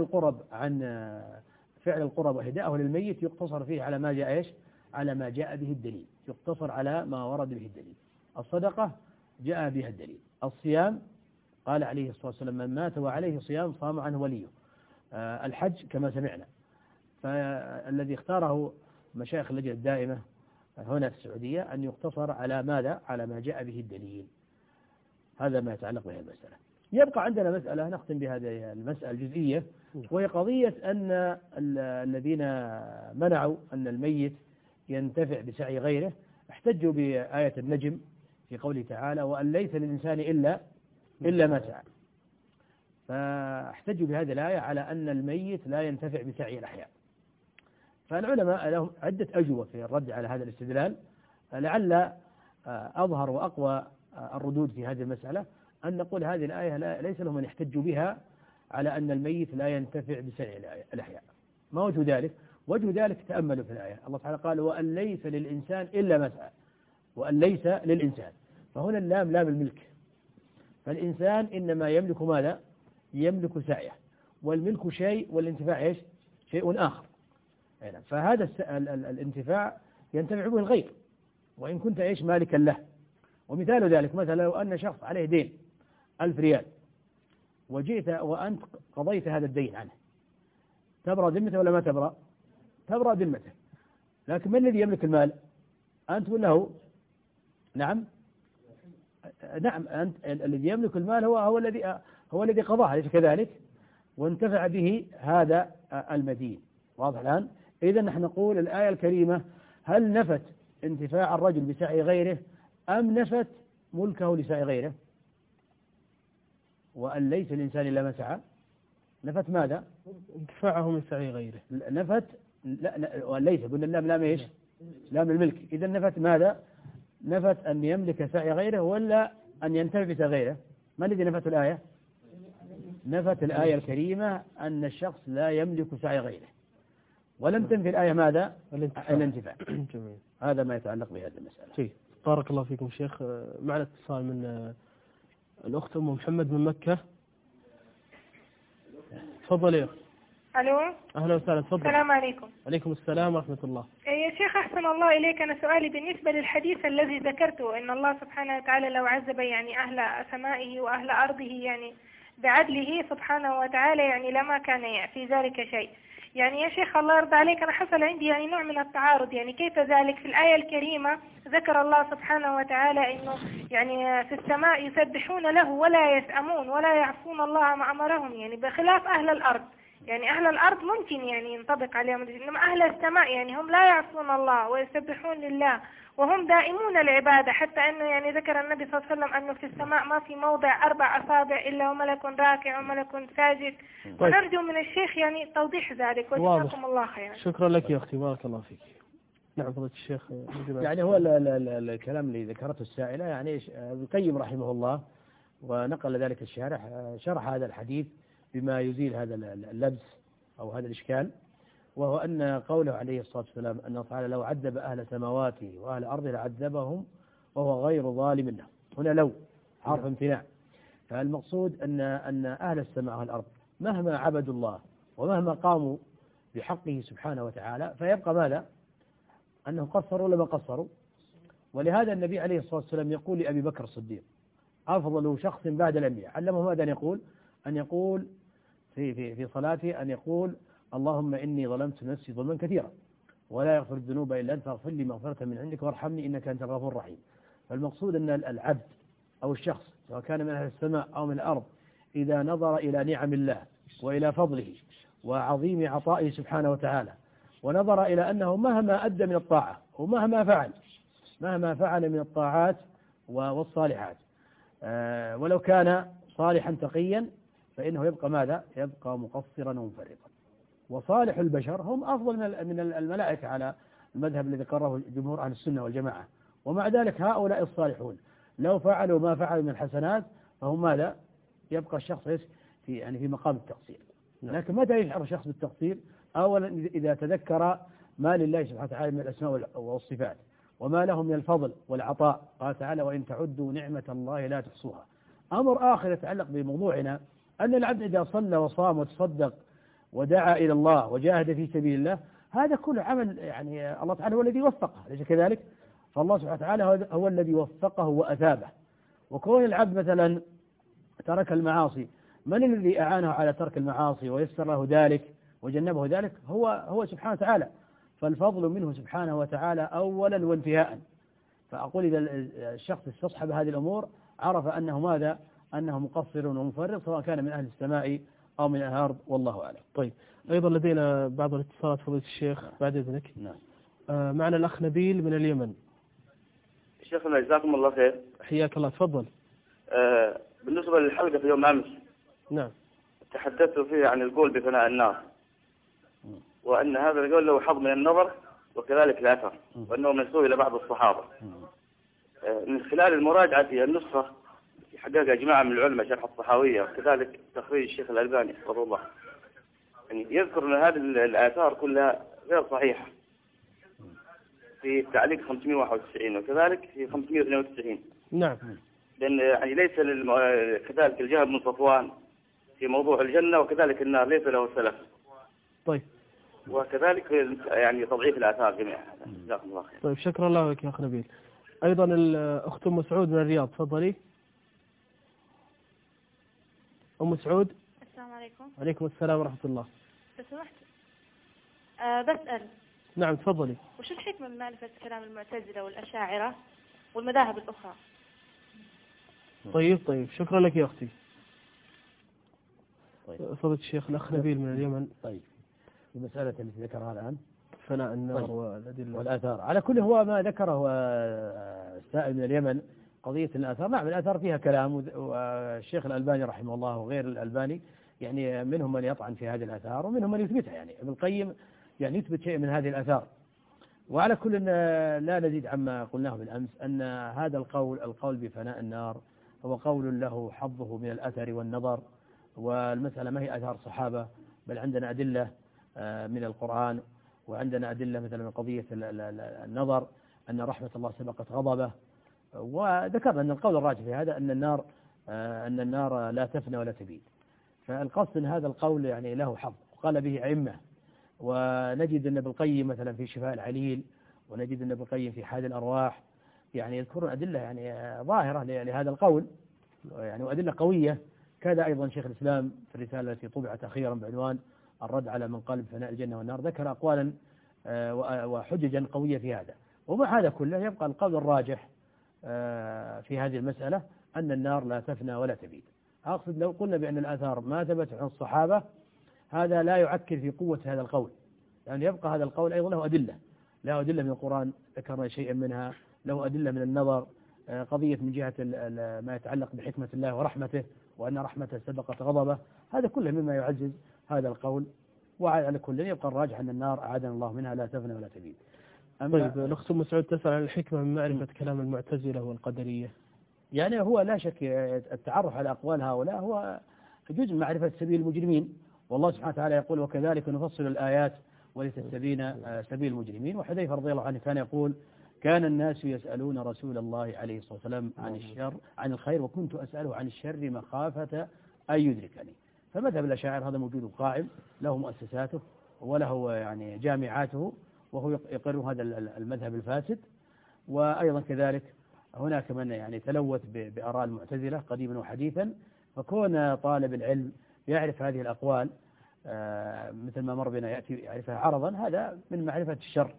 B: القرب وإهداءه للميت يقتصر فيه على ما جاء على ما جاء به الدليل، يقتصر على ما ورد به الدليل. الصدقة جاء بها الدليل، الصيام قال عليه الصلاة والسلام: من مات وعليه صيام صام عنه وليه، الحج كما سمعنا. فالذي اختاره مشايخ اللجنة الدائمة هنا في السعودية أن يقتصر على ماذا؟ على ما جاء به الدليل. هذا ما يتعلق بهذه المسألة. يبقى عندنا مسألة نختم بهذه المسألة الجزئية، وهي قضية أن الذين منعوا أن الميت ينتفع بسعي غيره احتجوا بآية النجم في قوله تعالى: وأن ليس للإنسان إلا ما سعى. فاحتجوا بهذه الآية على أن الميت لا ينتفع بسعي الأحياء. فالعلماء لهم عدة أجوبة في الرد على هذا الاستدلال. لعل أظهر وأقوى الردود في هذه المسألة أن نقول هذه الآية ليس لهم أن يحتجوا بها على أن الميت لا ينتفع بسعي الأحياء. ما وجه ذلك؟ وجه ذلك تأملوا في الآية. الله تعالى قال: وأن ليس للإنسان إلا ما سعى. وأن ليس للإنسان، فهنا اللام لام الملك. فالإنسان إنما يملك ماذا؟ يملك سعيه، والملك شيء والانتفاع شيء آخر. فهذا الانتفاع ينتفع به الغير وإن كنت مالكا له. ومثال ذلك مثلا لو أن شخص عليه دين 1000 ريال، وجئت وأنت قضيت هذا الدين عنه، تبرأ ذمته ولا ما تبرأ؟ تبرأ ذمته. لكن من الذي يملك المال؟ أنت ولا هو؟ نعم، أنت الذي يملك المال هو الذي قضاه، أليس كذلك؟ وانتفع به هذا المدين. واضح الآن؟ إذا نحن نقول الآية الكريمة هل نفت انتفاع الرجل بسعي غيره أم نفت ملكه لسعي غيره؟ وأن ليس الإنسان إلا ما سعى، نفت ماذا؟
A: انتفاعه من سعي غيره.
B: نفت لا وأن ليس، قلنا اللام لام لام الملك. إذا نفت ماذا؟ نفت أن يملك سعي غيره ولا أن ينتفع بسعي غيره؟ ما الذي نفت الآية؟ نفت الآية الكريمة أن الشخص لا يملك سعي غيره، ولم تنفي الآية ماذا؟ الانتفاع. هذا ما يتعلق بهذه المسألة.
A: بارك الله فيكم شيخ. معنا اتصال من الأخت أم محمد من مكة. تفضل يا أخت.
D: ألو.
A: أهلا وسهلا، تفضل.
D: السلام عليكم.
A: عليكم السلام ورحمة الله.
D: يا شيخ أحسن الله إليك، أنا سؤالي بالنسبة للحديث الذي ذكرته أن الله سبحانه وتعالى لو عذب أهل سمائه وأهل أرضه بعدله سبحانه وتعالى لما كان في ذلك شيء. يا شيخ الله يرضى عليك، أنا حصل عندي نوع من التعارض. كيف ذلك؟ في الآية الكريمة ذكر الله سبحانه وتعالى إنه في السماء يسبحون له ولا يسأمون ولا يعصون الله ما أمرهم، بخلاف أهل الأرض. أهل الأرض ممكن ينطبق عليهم، إنما أهل السماء هم لا يعصون الله ويسبحون لله وهم دائمون العبادة، حتى أنه ذكر النبي صلى الله عليه وسلم أنه في السماء ما في موضع 4 أصابع إلا وملك راكع وملك ساجد. ونرجو من الشيخ توضيح ذلك، وجزاكم الله خيرا.
A: شكرا لك يا أختي، بارك الله فيك. نعم فضيلة الشيخ.
B: هو الكلام اللي ذكرته السائلة ابن القيم رحمه الله ونقل ذلك الشارح شرح هذا الحديث بما يزيل هذا اللبس أو هذا الإشكال، وهو أن قوله عليه الصلاة والسلام أنه تعالى لو عذب أهل سماواته وأهل أرضه لعذبهم وهو غير ظالم لهم. هنا لو حرف امتناع. فالمقصود أن أهل السماء وأهل الأرض مهما عبدوا الله ومهما قاموا بحقه سبحانه وتعالى فيبقى ماذا؟ أنهم قصروا ولا ما قصروا؟ ولهذا النبي عليه الصلاة والسلام يقول لأبي بكر الصديق أفضل شخص بعد الأنبياء، علمه ماذا أن يقول في صلاته أن يقول اللهم إني ظلمت نفسي ظلما كثيرا ولا يغفر الذنوب إلا أنت فاغفر لي مغفرة من عندك وارحمني إنك أنت الغفور الرحيم. فالمقصود أن العبد أو الشخص سواء كان من أهل السماء أو من الأرض إذا نظر إلى نعم الله وإلى فضله وعظيم عطائه سبحانه وتعالى ونظر إلى أنه مهما أدى من الطاعة ومهما فعل من الطاعات والصالحات ولو كان صالحا تقيا فإنه يبقى ماذا؟ يبقى مقصرا ومفرطا. وصالح البشر هم أفضل من الملائكة على المذهب الذي قرره جمهور أهل السنة والجماعة. ومع ذلك هؤلاء الصالحون لو فعلوا ما فعلوا من الحسنات فهم ماذا؟ يبقى الشخص في مقام التقصير. لكن متى يشعر الشخص بالتقصير؟ أولا إذا تذكر ما لله سبحانه وتعالى من الأسماء والصفات وما له من الفضل والعطاء. قال تعالى وإن تعدوا نعمة الله لا تحصوها. أمر آخر يتعلق بموضوعنا أن العبد إذا صلى وصام وتصدق ودعا إلى الله وجاهد في سبيل الله هذا كل عمل يعني الله تعالى هو الذي وفقه، أليس كذلك؟ فالله سبحانه وتعالى هو الذي وفقه وأثابه. وكون العبد مثلا ترك المعاصي من الذي أعانه على ترك المعاصي ويسر له ذلك وجنبه ذلك؟ هو سبحانه وتعالى. فالفضل منه سبحانه وتعالى أولا وانتهاء. فأقول إذا الشخص استصحب هذه الأمور عرف أنه ماذا؟ أنه مقصر ومفرط سواء كان من أهل السماء أو من أهل الأرض والله أعلم.
A: طيب أيضا لدينا بعض الاتصالات فضيلة الشيخ بعد إذنك.
B: نعم.
A: معنا الأخ نبيل من اليمن.
E: شيخنا جزاكم الله خير.
A: حياك الله تفضل.
E: بالنسبة للحلقة في يوم أمس
A: نعم
E: تحدثت فيه عن القول بفناء النار وأن هذا القول له حظ من النظر وكذلك الأثر وأنه منسوب إلى بعض الصحابة. من خلال المراجعة في النسخة حققها جماعة من العلماء شرح الطحاوية وكذلك تخريج الشيخ الألباني رضي الله يعني يذكر أن هذه الآثار كلها غير صحيحة في تعليق 591 وكذلك في 592.
A: نعم.
E: لأن يعني ليس كذلك الجهل بن صفوان في موضوع الجنة وكذلك النار ليس له سلف.
A: طيب.
E: وكذلك يعني تضعيف الآثار جميعا. جزاكم الله خير.
A: طيب شكرا الله لك يا أخ نبيل. أيضا الأخت أم سعود من الرياض تفضلي. أم سعود.
F: السلام عليكم.
A: وعليكم السلام ورحمة الله.
F: لو سمحت بسأل.
A: نعم تفضلي.
F: وش الحكمة من معرفة كلام المعتزلة والأشاعرة والمذاهب الأخرى؟
A: طيب شكرا لك يا أختي.
B: طيب.
A: فضيلة الشيخ الأخ نبيل من اليمن.
B: طيب المسألة التي ذكرها الآن
A: فناء النار
B: طيب.
A: والأدلة
B: والآثار على كل هو ما ذكره السائل من اليمن قضية الآثار. نعم الآثار فيها كلام والشيخ الألباني رحمه الله وغير الألباني يعني منهم من يطعن في هذه الآثار ومنهم من يثبتها. يعني ابن القيم يعني يثبت شيء من هذه الآثار. وعلى كل لا نزيد عما قلناه بالأمس أن هذا القول بفناء النار هو قول له حظه من الأثر والنظر. والمسألة ما هي آثار الصحابة بل عندنا أدلة من القرآن وعندنا أدلة مثلا من قضية النظر أن رحمة الله سبقت غضبه. وذكرنا أن القول الراجح في هذا أن النار لا تفنى ولا تبيد. فالقصد أن هذا القول يعني له حظ وقال به أئمة. ونجد أن ابن القيم مثلا في شفاء العليل ونجد أن ابن القيم في حاد الأرواح يعني يذكرون أدلة يعني ظاهرة لهذا القول يعني وأدلة قوية. كذا أيضا شيخ الإسلام في الرسالة التي طبعت أخيرا بعنوان الرد على من قال بفناء الجنة والنار ذكر أقوالا وحججا قوية في هذا. ومع هذا كله يبقى القول الراجح في هذه المسألة أن النار لا تفنى ولا تبيد. أقصد لو قلنا بأن الآثار ما ثبت عن الصحابة هذا لا يعكر في قوة هذا القول يعني يبقى هذا القول أيضا له أدلة من القرآن ذكرنا شيئا منها له أدلة من النظر قضية من جهة ما يتعلق بحكمة الله ورحمته وأن رحمته سبقت غضبه. هذا كله مما يعزز هذا القول. وعلى كل يبقى الراجح أن النار أعاذنا الله منها لا تفنى ولا تبيد.
A: طيب الأخت أم سعود تسأل عن الحكمة من معرفة كلام المعتزلة والقدرية.
B: يعني هو لا شك التعرف على أقوال هؤلاء هو جزء من معرفة سبيل المجرمين. والله سبحانه وتعالى يقول وكذلك نفصل الآيات ولتستبين سبيل المجرمين. وحذيفة رضي الله عنه كان يقول كان الناس يسألون رسول الله عليه الصلاة والسلام عن الخير وكنت أسأله عن الشر مخافة أن يدركني. فمذهب الأشاعرة هذا موجود قائم له مؤسساته وله يعني جامعاته وهو يقر هذا المذهب الفاسد. وأيضا كذلك هناك من يعني تلوث بآراء المعتزلة قديما وحديثا، فكون طالب العلم يعرف هذه الأقوال مثل ما مر بنا يأتي يعرفها عرضا، هذا من معرفة الشر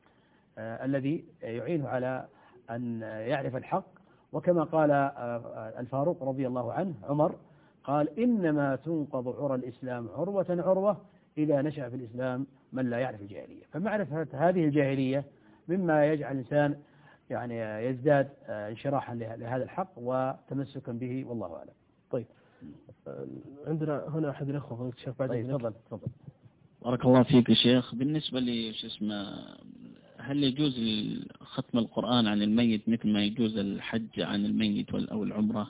B: الذي يعينه على أن يعرف الحق. وكما قال الفاروق رضي الله عنه عمر قال إنما تنقض عرى الإسلام عروة عروة إذا نشأ في الإسلام من لا يعرف الجاهلية. فمعرفة هذه الجاهلية مما يجعل الإنسان يعني يزداد انشراحا لهذا الحق وتمسكا به، والله أعلم.
A: طيب عندنا هنا أحد الأخوة فضيلة الشيخ بعد.
B: طيب تفضل.
G: بارك الله فيك يا شيخ. بالنسبة لي هل يجوز ختم القرآن عن الميت مثل ما يجوز الحج عن الميت أو العمرة؟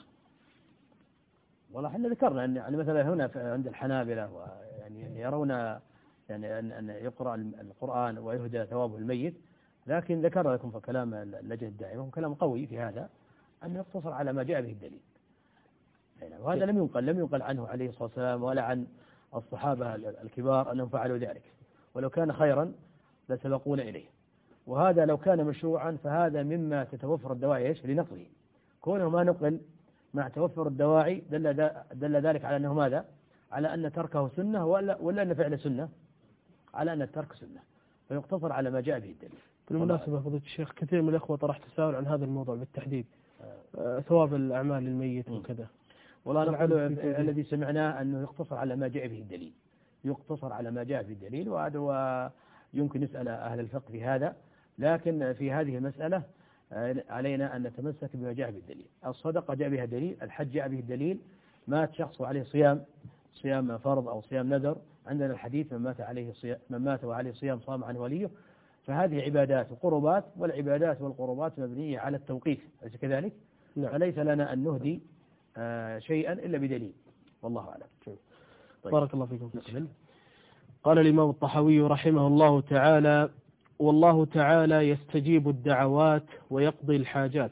B: والله احنا ذكرنا أن يعني مثلا هنا عند الحنابلة يعني يرون يعني أن يقرأ القرآن ويهدى ثوابه الميت، لكن ذكر لكم في كلام اللجنة الدائمة كلام قوي في هذا أن يقتصر على ما جاء به الدليل. يعني وهذا لم ينقل عنه عليه الصلاة والسلام ولا عن الصحابة الكبار أنهم فعلوا ذلك، ولو كان خيرا لسبقونا إليه. وهذا لو كان مشروعا فهذا مما تتوفر الدواعي لنقله. كونه ما نقل مع توفر الدواعي دل ذلك على أنه ماذا؟ على أن تركه سنة ولا أن فعل سنة؟ على أن الترك سنة، فيقتصر على ما جاء به الدليل.
A: بالمناسبة فضيلة الشيخ كثير من الأخوة طرح تساؤل عن هذا الموضوع بالتحديد، ثواب الأعمال للميت وكذا.
B: والله نقول الذي سمعناه أنه يقتصر على ما جاء به الدليل، يقتصر على ما جاء به الدليل، وهذا يمكن نسأل أهل الفقه في هذا، لكن في هذه المسألة علينا أن نتمسك بما جاء به الدليل. الصدقة جاء بها دليل، الحج جاء به الدليل، مات شخص عليه صيام فرض أو صيام نذر، عندنا الحديث من مات وعليه صيام صام عن وليه. فهذه عبادات وقربات، والعبادات والقربات مبنية على التوقيف، أليس كذلك؟ فليس لنا أن نهدي شيئا إلا بدليل، والله أعلم.
A: طيب. بارك الله فيكم. قال الإمام الطحاوي رحمه الله تعالى: والله تعالى يستجيب الدعوات ويقضي الحاجات،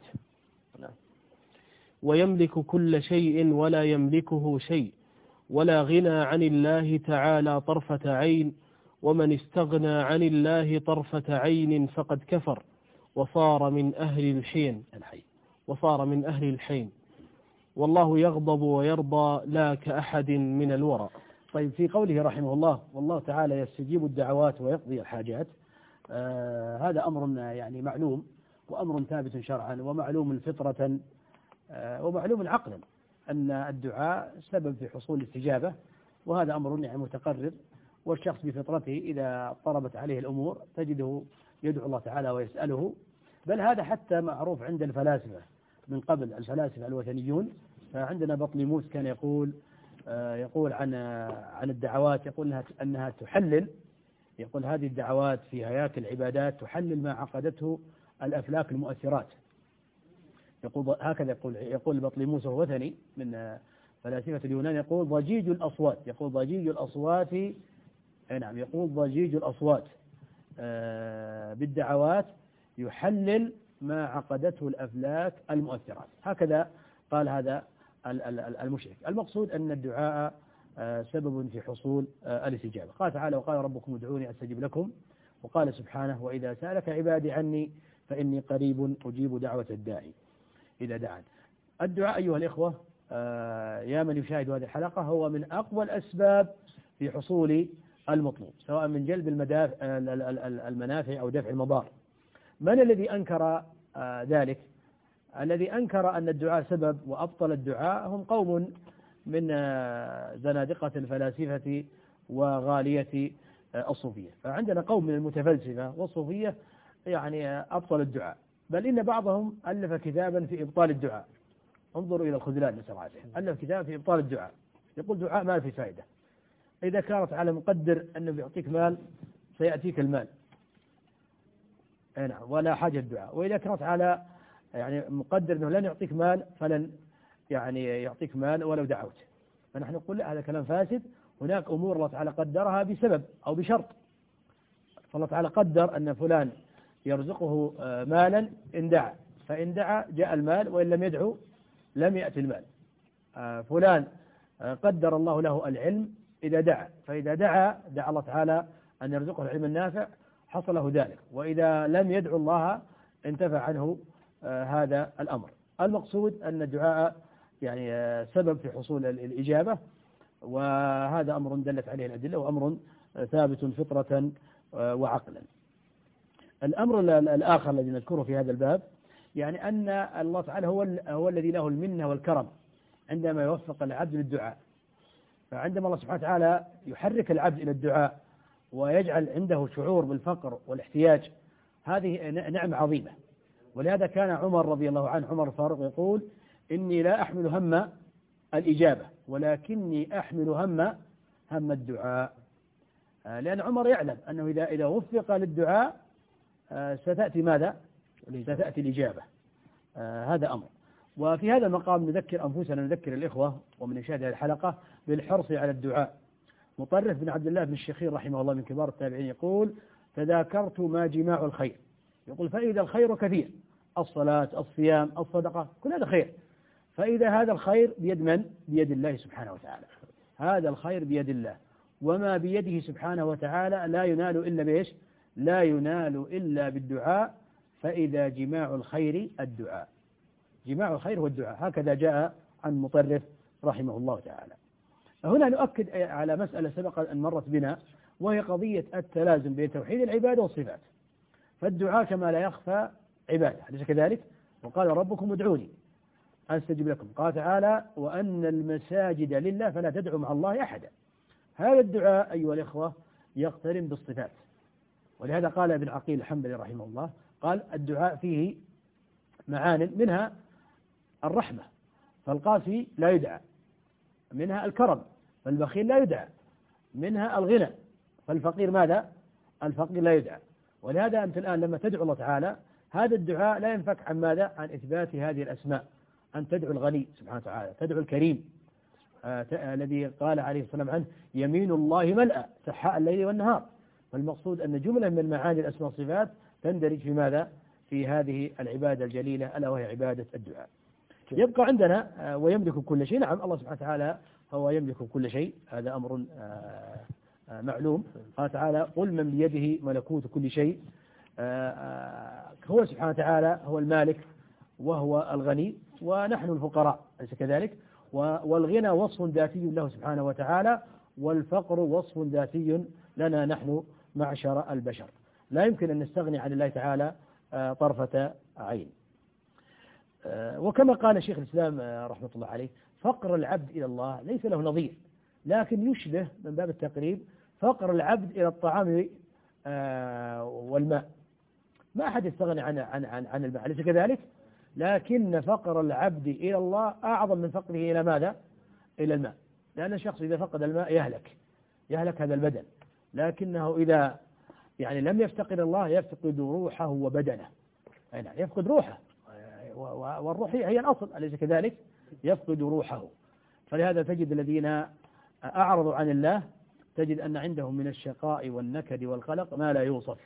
A: ويملك كل شيء ولا يملكه شيء، ولا غنى عن الله تعالى طرفة عين، ومن استغنى عن الله طرفة عين فقد كفر وصار من أهل الحين، والله يغضب ويرضى لا كأحد من الورى.
B: طيب، في قوله رحمه الله والله تعالى يستجيب الدعوات ويقضي الحاجات، هذا أمر يعني معلوم، وأمر ثابت شرعا، ومعلوم فطرة، ومعلوم عقلا، أن الدعاء سبب في حصول الاستجابة، وهذا أمر يعني متقرر. والشخص بفطرته إذا طربت عليه الأمور تجده يدعو الله تعالى ويسأله، بل هذا حتى معروف عند الفلاسفة من قبل، الفلاسفة الوثنيون. فعندنا بطليموس كان يقول عن الدعوات، يقول أنها تحلل، يقول هذه الدعوات في هياكل العبادات تحلل ما عقدته الأفلاك المؤثرات. يقول هكذا، يقول بطليموس وثني من فلاسفة اليونان، يقول ضجيج الأصوات، يقول ضجيج الأصوات بالدعوات يحلل ما عقدته الأفلاك المؤثرات. هكذا قال هذا المشرك. المقصود أن الدعاء سبب في حصول الاستجابة. قال تعالى: وقال ربكم ادعوني أستجب لكم. وقال سبحانه: وإذا سألك عبادي عني فإني قريب أجيب دعوة الداعي إذا دعان. الدعاء أيها الإخوة يا من يشاهد هذه الحلقة هو من أقوى الأسباب في حصول المطلوب، سواء من جلب المنافع أو دفع المضار. من الذي أنكر ذلك؟ الذي أنكر أن الدعاء سبب وأبطل الدعاء هم قوم من زنادقة الفلاسفة وغالية الصوفية. فعندنا قوم من المتفلسفة والصوفية يعني أبطل الدعاء، بل إن بعضهم ألف كتابا في إبطال الدعاء. انظروا إلى الخذلان، نسأل الله العافية. ألف كتاب في إبطال الدعاء، يقول دعاء ما في فائدة، إذا كانت على مقدر أنه بيعطيك مال سيأتيك المال، نعم، ولا حاجة الدعاء. وإذا كانت على يعني مقدر أنه لن يعطيك مال فلن يعني يعطيك مال ولو دعوت. فنحن نقول لا، هذا كلام فاسد. هناك أمور الله تعالى قدرها بسبب أو بشرط. فالله تعالى قدر أن فلان يرزقه مالا إن دعا، فإن دعا جاء المال، وإن لم يدعو لم يأتي المال. فلان قدر الله له العلم إذا دعا، فإذا دعا الله تعالى أن يرزقه العلم النافع حصل له ذلك، وإذا لم يدعو الله انتفع عنه هذا الأمر. المقصود أن الدعاء يعني سبب في حصول الإجابة، وهذا أمر دلت عليه الأدلة، وأمر ثابت فطرة وعقلا. الأمر الآخر الذي نذكره في هذا الباب يعني أن الله تعالى هو الذي له المنة والكرم عندما يوفق العبد للدعاء. فعندما الله سبحانه وتعالى يحرك العبد إلى الدعاء ويجعل عنده شعور بالفقر والاحتياج، هذه نعمة عظيمة. ولهذا كان عمر رضي الله عنه، عمر الفاروق، يقول: إني لا أحمل هم الإجابة ولكني أحمل هم الدعاء. لأن عمر يعلم أنه إذا وفق للدعاء ستأتي ماذا؟ ستأتي الإجابة. هذا أمر. وفي هذا المقام نذكر أنفسنا، نذكر الإخوة ومن يشاهد هذه الحلقة بالحرص على الدعاء. مطرف بن عبد الله بن الشخير رحمه الله من كبار التابعين يقول: تذاكرت ما جماع الخير. يقول: فإذا الخير كثير، الصلاة، الصيام، الصدقة، كل هذا خير. فإذا هذا الخير بيد من؟ بيد الله سبحانه وتعالى. هذا الخير بيد الله، وما بيده سبحانه وتعالى لا ينال إلا بإيش؟ لا ينال إلا بالدعاء. فإذا جماع الخير الدعاء، جماع الخير هو الدعاء. هكذا جاء عن مطرف رحمه الله تعالى. هنا نؤكد على مسألة سبق أن مرت بنا، وهي قضية التلازم بين توحيد العبادة والصفات. فالدعاء كما لا يخفى عبادة، أليس كذلك؟ وقال: ربكم ادعوني أستجب لكم. قال تعالى: وأن المساجد لله فلا تدعوا مع الله أحدا. هذا الدعاء أيها الإخوة يقترن بالصفات. ولهذا قال ابن عقيل الحنبلي رحمه الله، قال: الدعاء فيه معان، منها الرحمة فالقاسي لا يدعى، منها الكرم فالبخيل لا يدعى، منها الغنى فالفقير ماذا؟ الفقير لا يدعى. ولهذا أنت الآن لما تدعو الله تعالى، هذا الدعاء لا ينفك عن ماذا؟ عن إثبات هذه الأسماء. أن تدعو الغني سبحانه وتعالى، تدعو الكريم الذي قال عليه السلام عنه: يمين الله ملأ سحاء الليل والنهار. فالمقصود أن جملة من معاني الأسماء والصفات تندرج في ماذا؟ في هذه العبادة الجليلة، ألا وهي عبادة الدعاء. يبقى عندنا ويملك كل شيء. نعم، الله سبحانه وتعالى هو يملك كل شيء، هذا أمر معلوم. قال تعالى: قل من بيده ملكوت كل شيء. هو سبحانه وتعالى هو المالك وهو الغني، ونحن الفقراء، أليس كذلك؟ والغنى وصف ذاتي له سبحانه وتعالى، والفقر وصف ذاتي لنا نحن معشر البشر. لا يمكن أن نستغني عن الله تعالى طرفة عين. وكما قال شيخ الإسلام رحمة الله عليه: فقر العبد إلى الله ليس له نظير، لكن يشبه من باب التقريب فقر العبد إلى الطعام والماء. ما أحد يستغني عن الماء، أليس كذلك؟ لكن فقر العبد إلى الله أعظم من فقره إلى ماذا؟ إلى الماء. لأن الشخص إذا فقد الماء يهلك هذا البدن، لكنه إذا يعني لم يفتقد الله يفقد روحه وبدنه. يعني يفقد روحه، والروح هي الأصل، أليس كذلك؟ يفقد روحه. فلهذا تجد الذين أعرضوا عن الله تجد أن عندهم من الشقاء والنكد والقلق ما لا يوصف.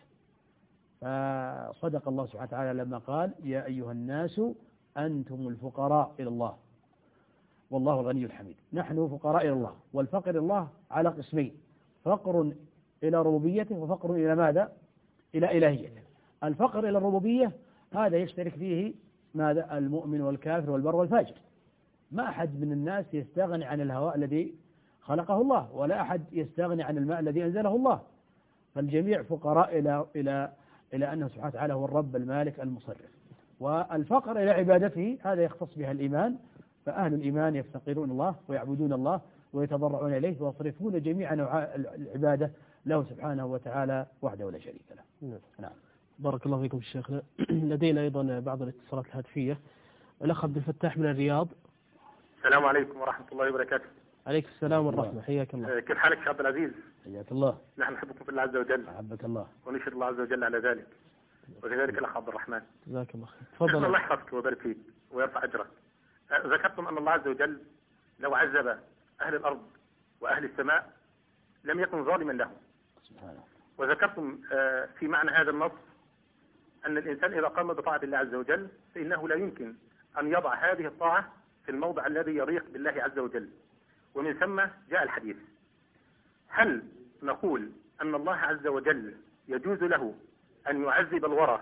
B: فصدق الله سبحانه وتعالى لما قال: يا أيها الناس أنتم الفقراء إلى الله والله الغني الحميد. نحن فقراء إلى الله، والفقر إلى الله على قسمين: فقر إلى ربوبيته، وفقر إلى ماذا؟ إلى إلهيته. الفقر إلى الربوبية هذا يشترك فيه ماذا؟ المؤمن والكافر والبر والفاجر. ما أحد من الناس يستغني عن الهواء الذي خلقه الله، ولا أحد يستغني عن الماء الذي أنزله الله. فالجميع فقراء إلى أنه سبحانه وتعالى هو الرب المالك المصرف. والفقر إلى عبادته هذا يختص بها الإيمان، فأهل الإيمان يفتقرون الله ويعبدون الله ويتضرعون إليه ويصرفون جميع أنواع العبادة له سبحانه وتعالى وحده لا شريك له. نعم.
A: بارك الله فيكم شيخنا. لدينا أيضا بعض الاتصالات الهاتفية. الأخ عبد الفتاح من الرياض.
H: السلام عليكم ورحمة الله وبركاته.
A: عليك السلام والرحمة، حياك الله.
H: كيف حالك شيخ عبد العزيز؟
B: حياك الله.
H: نحن نحبكم في الله عز وجل.
B: أحبك الله.
H: ونشهد الله عز وجل على ذلك، وكذلك الأخ عبد الرحمن.
A: جزاك الله خير. تفضل.
H: الله يحفظك ويبارك فيك ويرفع أجرك. ذكرتم أن الله عز وجل لو عذب أهل الأرض وأهل السماء لم يكن ظالما لهم سبحانه. وذكرتم في معنى هذا النص أن الإنسان إذا قام بطاعة الله عز وجل فإنه لا يمكن أن يضع هذه الطاعة في الموضع الذي يليق بالله عز وجل، ومن ثم جاء الحديث. هل نقول أن الله عز وجل يجوز له أن يعذب الورى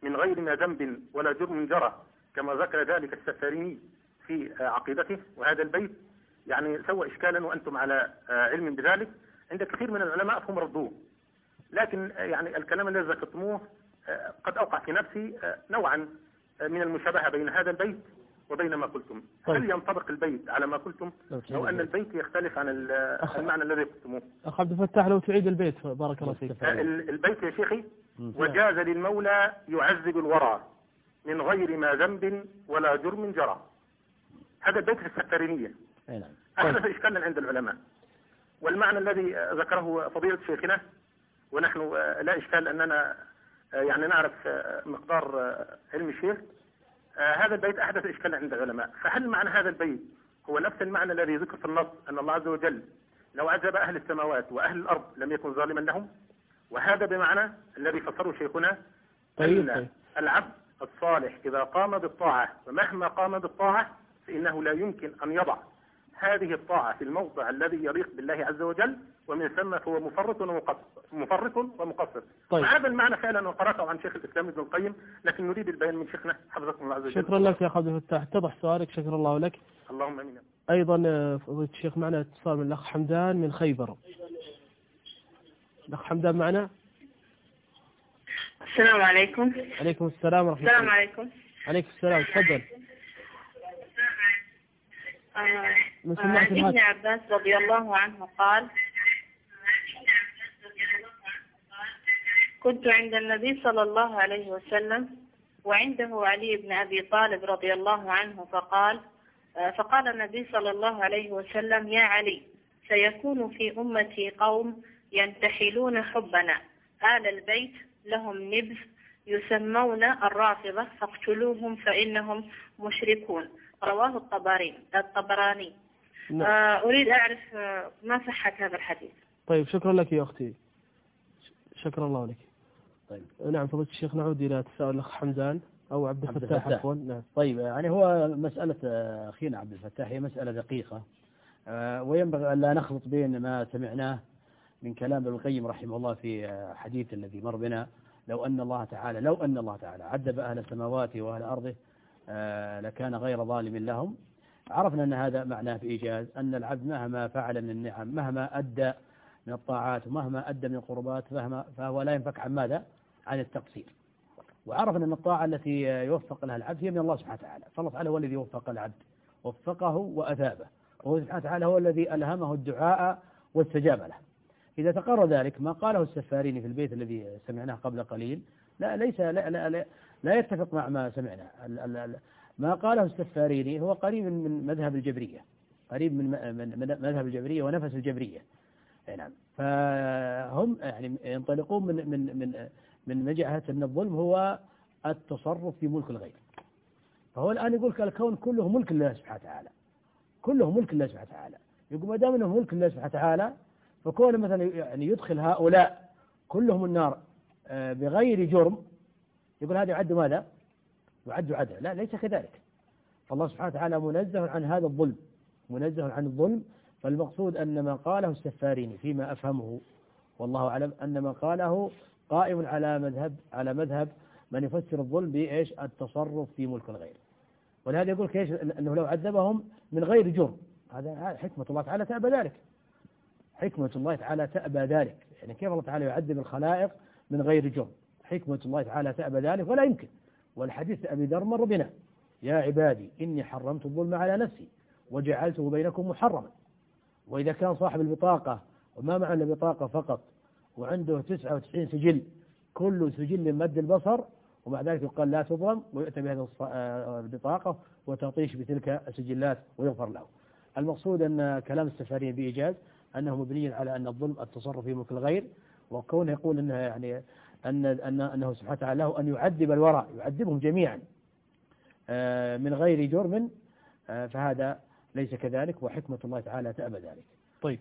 H: من غير ما ذنب ولا جرم جرى كما ذكر ذلك السفاريني في عقيدته. وهذا البيت يعني سوى إشكالا وأنتم على علم بذلك عند كثير من العلماء فهم ردوه، لكن يعني الكلام الذي ذكرتموه قد أوقع في نفسي نوعا من المشابهة بين هذا البيت وبين ما قلتم. هل ينطبق البيت على ما قلتم أو أن البيت يختلف عن المعنى الذي قلتموه؟
A: أخ عبد الفتاح لو تعيد البيت بارك الله فيك.
H: البيت يا شيخي: وجاز للمولى يعذب الورى من غير ما ذنب ولا جرم جرى. هذا البيت في السفارينية أحدث إشكالا عند العلماء، والمعنى الذي ذكره فضيلة شيخنا ونحن لا إشكال أننا يعني نعرف مقدار علم الشيخ، هذا البيت أحدث إشكالا عند العلماء. فهل معنى هذا البيت هو نفس المعنى الذي ذكر في النص أن الله عز وجل لو عذب أهل السماوات وأهل الأرض لم يكن ظالما لهم، وهذا بمعنى الذي فسره شيخنا أن العبد الصالح إذا قام بالطاعة ومهما قام بالطاعة فإنه لا يمكن أن يضع هذه الطاعة في الموضع الذي يليق بالله عز وجل، ومن ثم فهو مفرط ومقصر. هذا المعنى فعلا قرأته عن شيخ الإسلام ابن القيم، لكن نريد البيان من شيخنا حفظكم الله عز وجل.
A: شكرا لك يا عبد الفتاح، اتضح سؤالك، شكرا الله لك.
H: اللهم امين.
A: أيضا فضيلة الشيخ معنا اتصال من الأخ حمدان من خيبر. الأخ حمدان معنا.
I: السلام عليكم.
A: عليكم السلام ورحمة الله.
I: السلام عليكم.
A: عليكم السلام، تفضل.
I: ابن عباس رضي الله عنه قال: كنت عند النبي صلى الله عليه وسلم وعنده علي بن أبي طالب رضي الله عنه فقال النبي صلى الله عليه وسلم: يا علي، سيكون في أمتي قوم ينتحلون حبنا، آل البيت لهم نبذ يسمون الرافضة، فاقتلوهم فإنهم مشركون. رواه الطبراني. أريد أعرف ما صحة هذا الحديث.
A: طيب شكرا لك يا أختي، شكرا الله لك. طيب نعم فضيلة الشيخ، نعود إلى تساؤل الأخ حمدان أو عبد الفتاح عفوا. نعم.
B: طيب يعني هو مسألة أخينا عبد الفتاح هي مسألة دقيقة، وينبغي أن لا نخلط بين ما سمعناه من كلام ابن القيم رحمه الله في حديث الذي مر بنا: لو أن الله تعالى عذب أهل السماوات وأهل أرضه لكان غير ظالم لهم. عرفنا أن هذا معناه في إيجاز أن العبد مهما فعل من النعم، مهما أدى من الطاعات، ومهما أدى من القربات، فهو لا ينفك عن ماذا؟ عن التقصير. وعرفنا أن الطاعة التي يوفق لها العبد هي من الله سبحانه وتعالى، فالله تعالى هو الذي وفق العبد، وفقه وأثابه، وهو سبحانه وتعالى هو الذي ألهمه الدعاء واستجاب له. إذا تقرر ذلك ما قاله السفاريني في البيت الذي سمعناه قبل قليل لا يتفق مع ما سمعنا. ما قاله السفاريني هو قريب من مذهب الجبرية، قريب من مذهب الجبرية ونفس الجبرية. نعم. فهم يعني ينطلقون من جهة أن الظلم هو التصرف في ملك الغير. فهو الآن يقول الكون كله ملك الله سبحانه وتعالى، كله ملك الله سبحانه وتعالى. يقول ما دام انه ملك الله سبحانه وتعالى، فكون مثلا يعني يدخل هؤلاء كلهم النار بغير جرم، يقول هذا يعد ماذا؟ يعد عدل. لا، ليس كذلك. فالله سبحانه وتعالى منزه عن هذا الظلم، منزه عن الظلم. فالمقصود أن ما قاله السفاريني فيما أفهمه والله أعلم أن ما قاله قائم على مذهب من يفسر الظلم بإيش؟ التصرف في ملك الغير. ولهذا يقول كيش أنه لو عذبهم من غير جرم، هذا حكمة الله تعالى تأبى ذلك، حكمة الله تعالى تأبى ذلك. يعني كيف الله تعالى يعذب الخلائق من غير جرم؟ حكمة الله تعالى تأبى ذلك ولا يمكن. والحديث أبي ذر مر بنا: يا عبادي إني حرمت الظلم على نفسي وجعلته بينكم محرما. وإذا كان صاحب البطاقة وما معنى البطاقة فقط وعنده 99 سجل كل سجل مد البصر، ومع ذلك يقال لا تظلم، ويؤتى بهذه البطاقة وتعطيش بتلك السجلات ويغفر له. المقصود أن كلام السفاريني بإيجاز أنه مبني على أن الظلم التصرف في ملك الغير، وكونه يقول أنه يعني أنه سبحانه وتعالى له أن يعذب الورى، يعذبهم جميعا من غير جرم، فهذا ليس كذلك، وحكمة الله تعالى تأبى ذلك.
A: طيب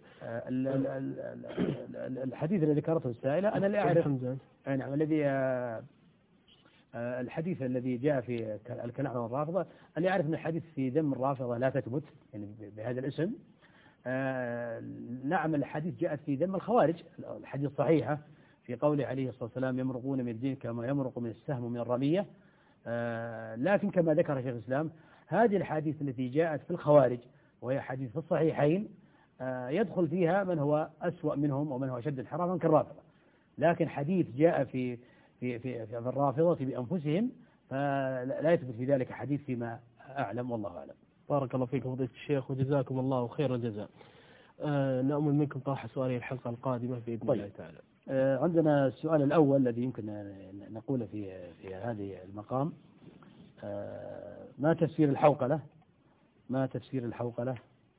B: الحديث الذي ذكرته السائلة أنا لا أعرف. نعم. الحديث الذي جاء في الكلام عن الرافضة، أنا أعرف أن الحديث في ذم الرافضة لا تثبت يعني بهذا الاسم. نعم الحديث جاءت في ذم الخوارج، الحديث صحيحة في قوله عليه الصلاة والسلام يمرقون من الدين كما يمرق من السهم من الرمية. لكن كما ذكر شيخ الإسلام هذه الحديث التي جاءت في الخوارج وهي حديث في الصحيحين يدخل فيها من هو أسوأ منهم ومن هو أشد انحرافا كالرافضة، لكن حديث جاء في الرافضة بأنفسهم فلا يثبت في ذلك حديث فيما أعلم، والله أعلم.
A: بارك الله فيكم فضيلة الشيخ وجزاكم الله خير الجزاء. نأمل منكم طرح سؤالي الحلقة القادمة بإذن الله تعالى.
B: عندنا السؤال الأول الذي يمكن نقول في هذه المقام، ما تفسير الحوقلة؟ ما تفسير الحوقلة؟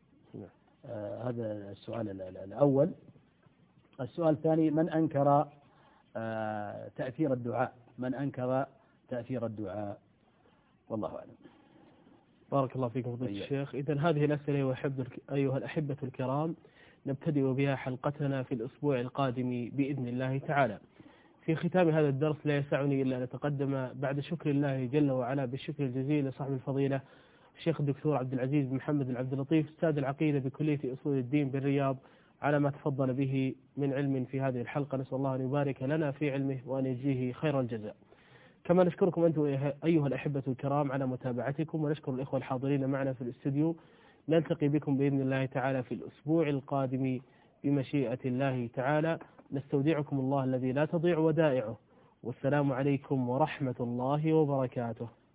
B: هذا السؤال الأول. السؤال الثاني، من أنكر تأثير الدعاء؟ من أنكر تأثير الدعاء؟ والله أعلم.
A: بارك الله فيكم فضيلة الشيخ. إذن هذه الأسئلة أيها الأحبة الكرام نبتدئ بها حلقتنا في الأسبوع القادم بإذن الله تعالى. في ختام هذا الدرس لا يسعني إلا أن أتقدم بعد شكر الله جل وعلا بالشكر الجزيل لصاحب الفضيلة الشيخ الدكتور عبد العزيز بن محمد بن عبد اللطيف أستاذ العقيدة بكلية أصول الدين بالرياض على ما تفضل به من علم في هذه الحلقة. نسأل الله أن يبارك لنا في علمه وأن يجزيه خير الجزاء. كما نشكركم أنتم أيها الأحبة الكرام على متابعتكم، ونشكر الإخوة الحاضرين معنا في الاستوديو. نلتقي بكم بإذن الله تعالى في الأسبوع القادم بمشيئة الله تعالى. نستودعكم الله الذي لا تضيع ودائعه، والسلام عليكم ورحمة الله وبركاته.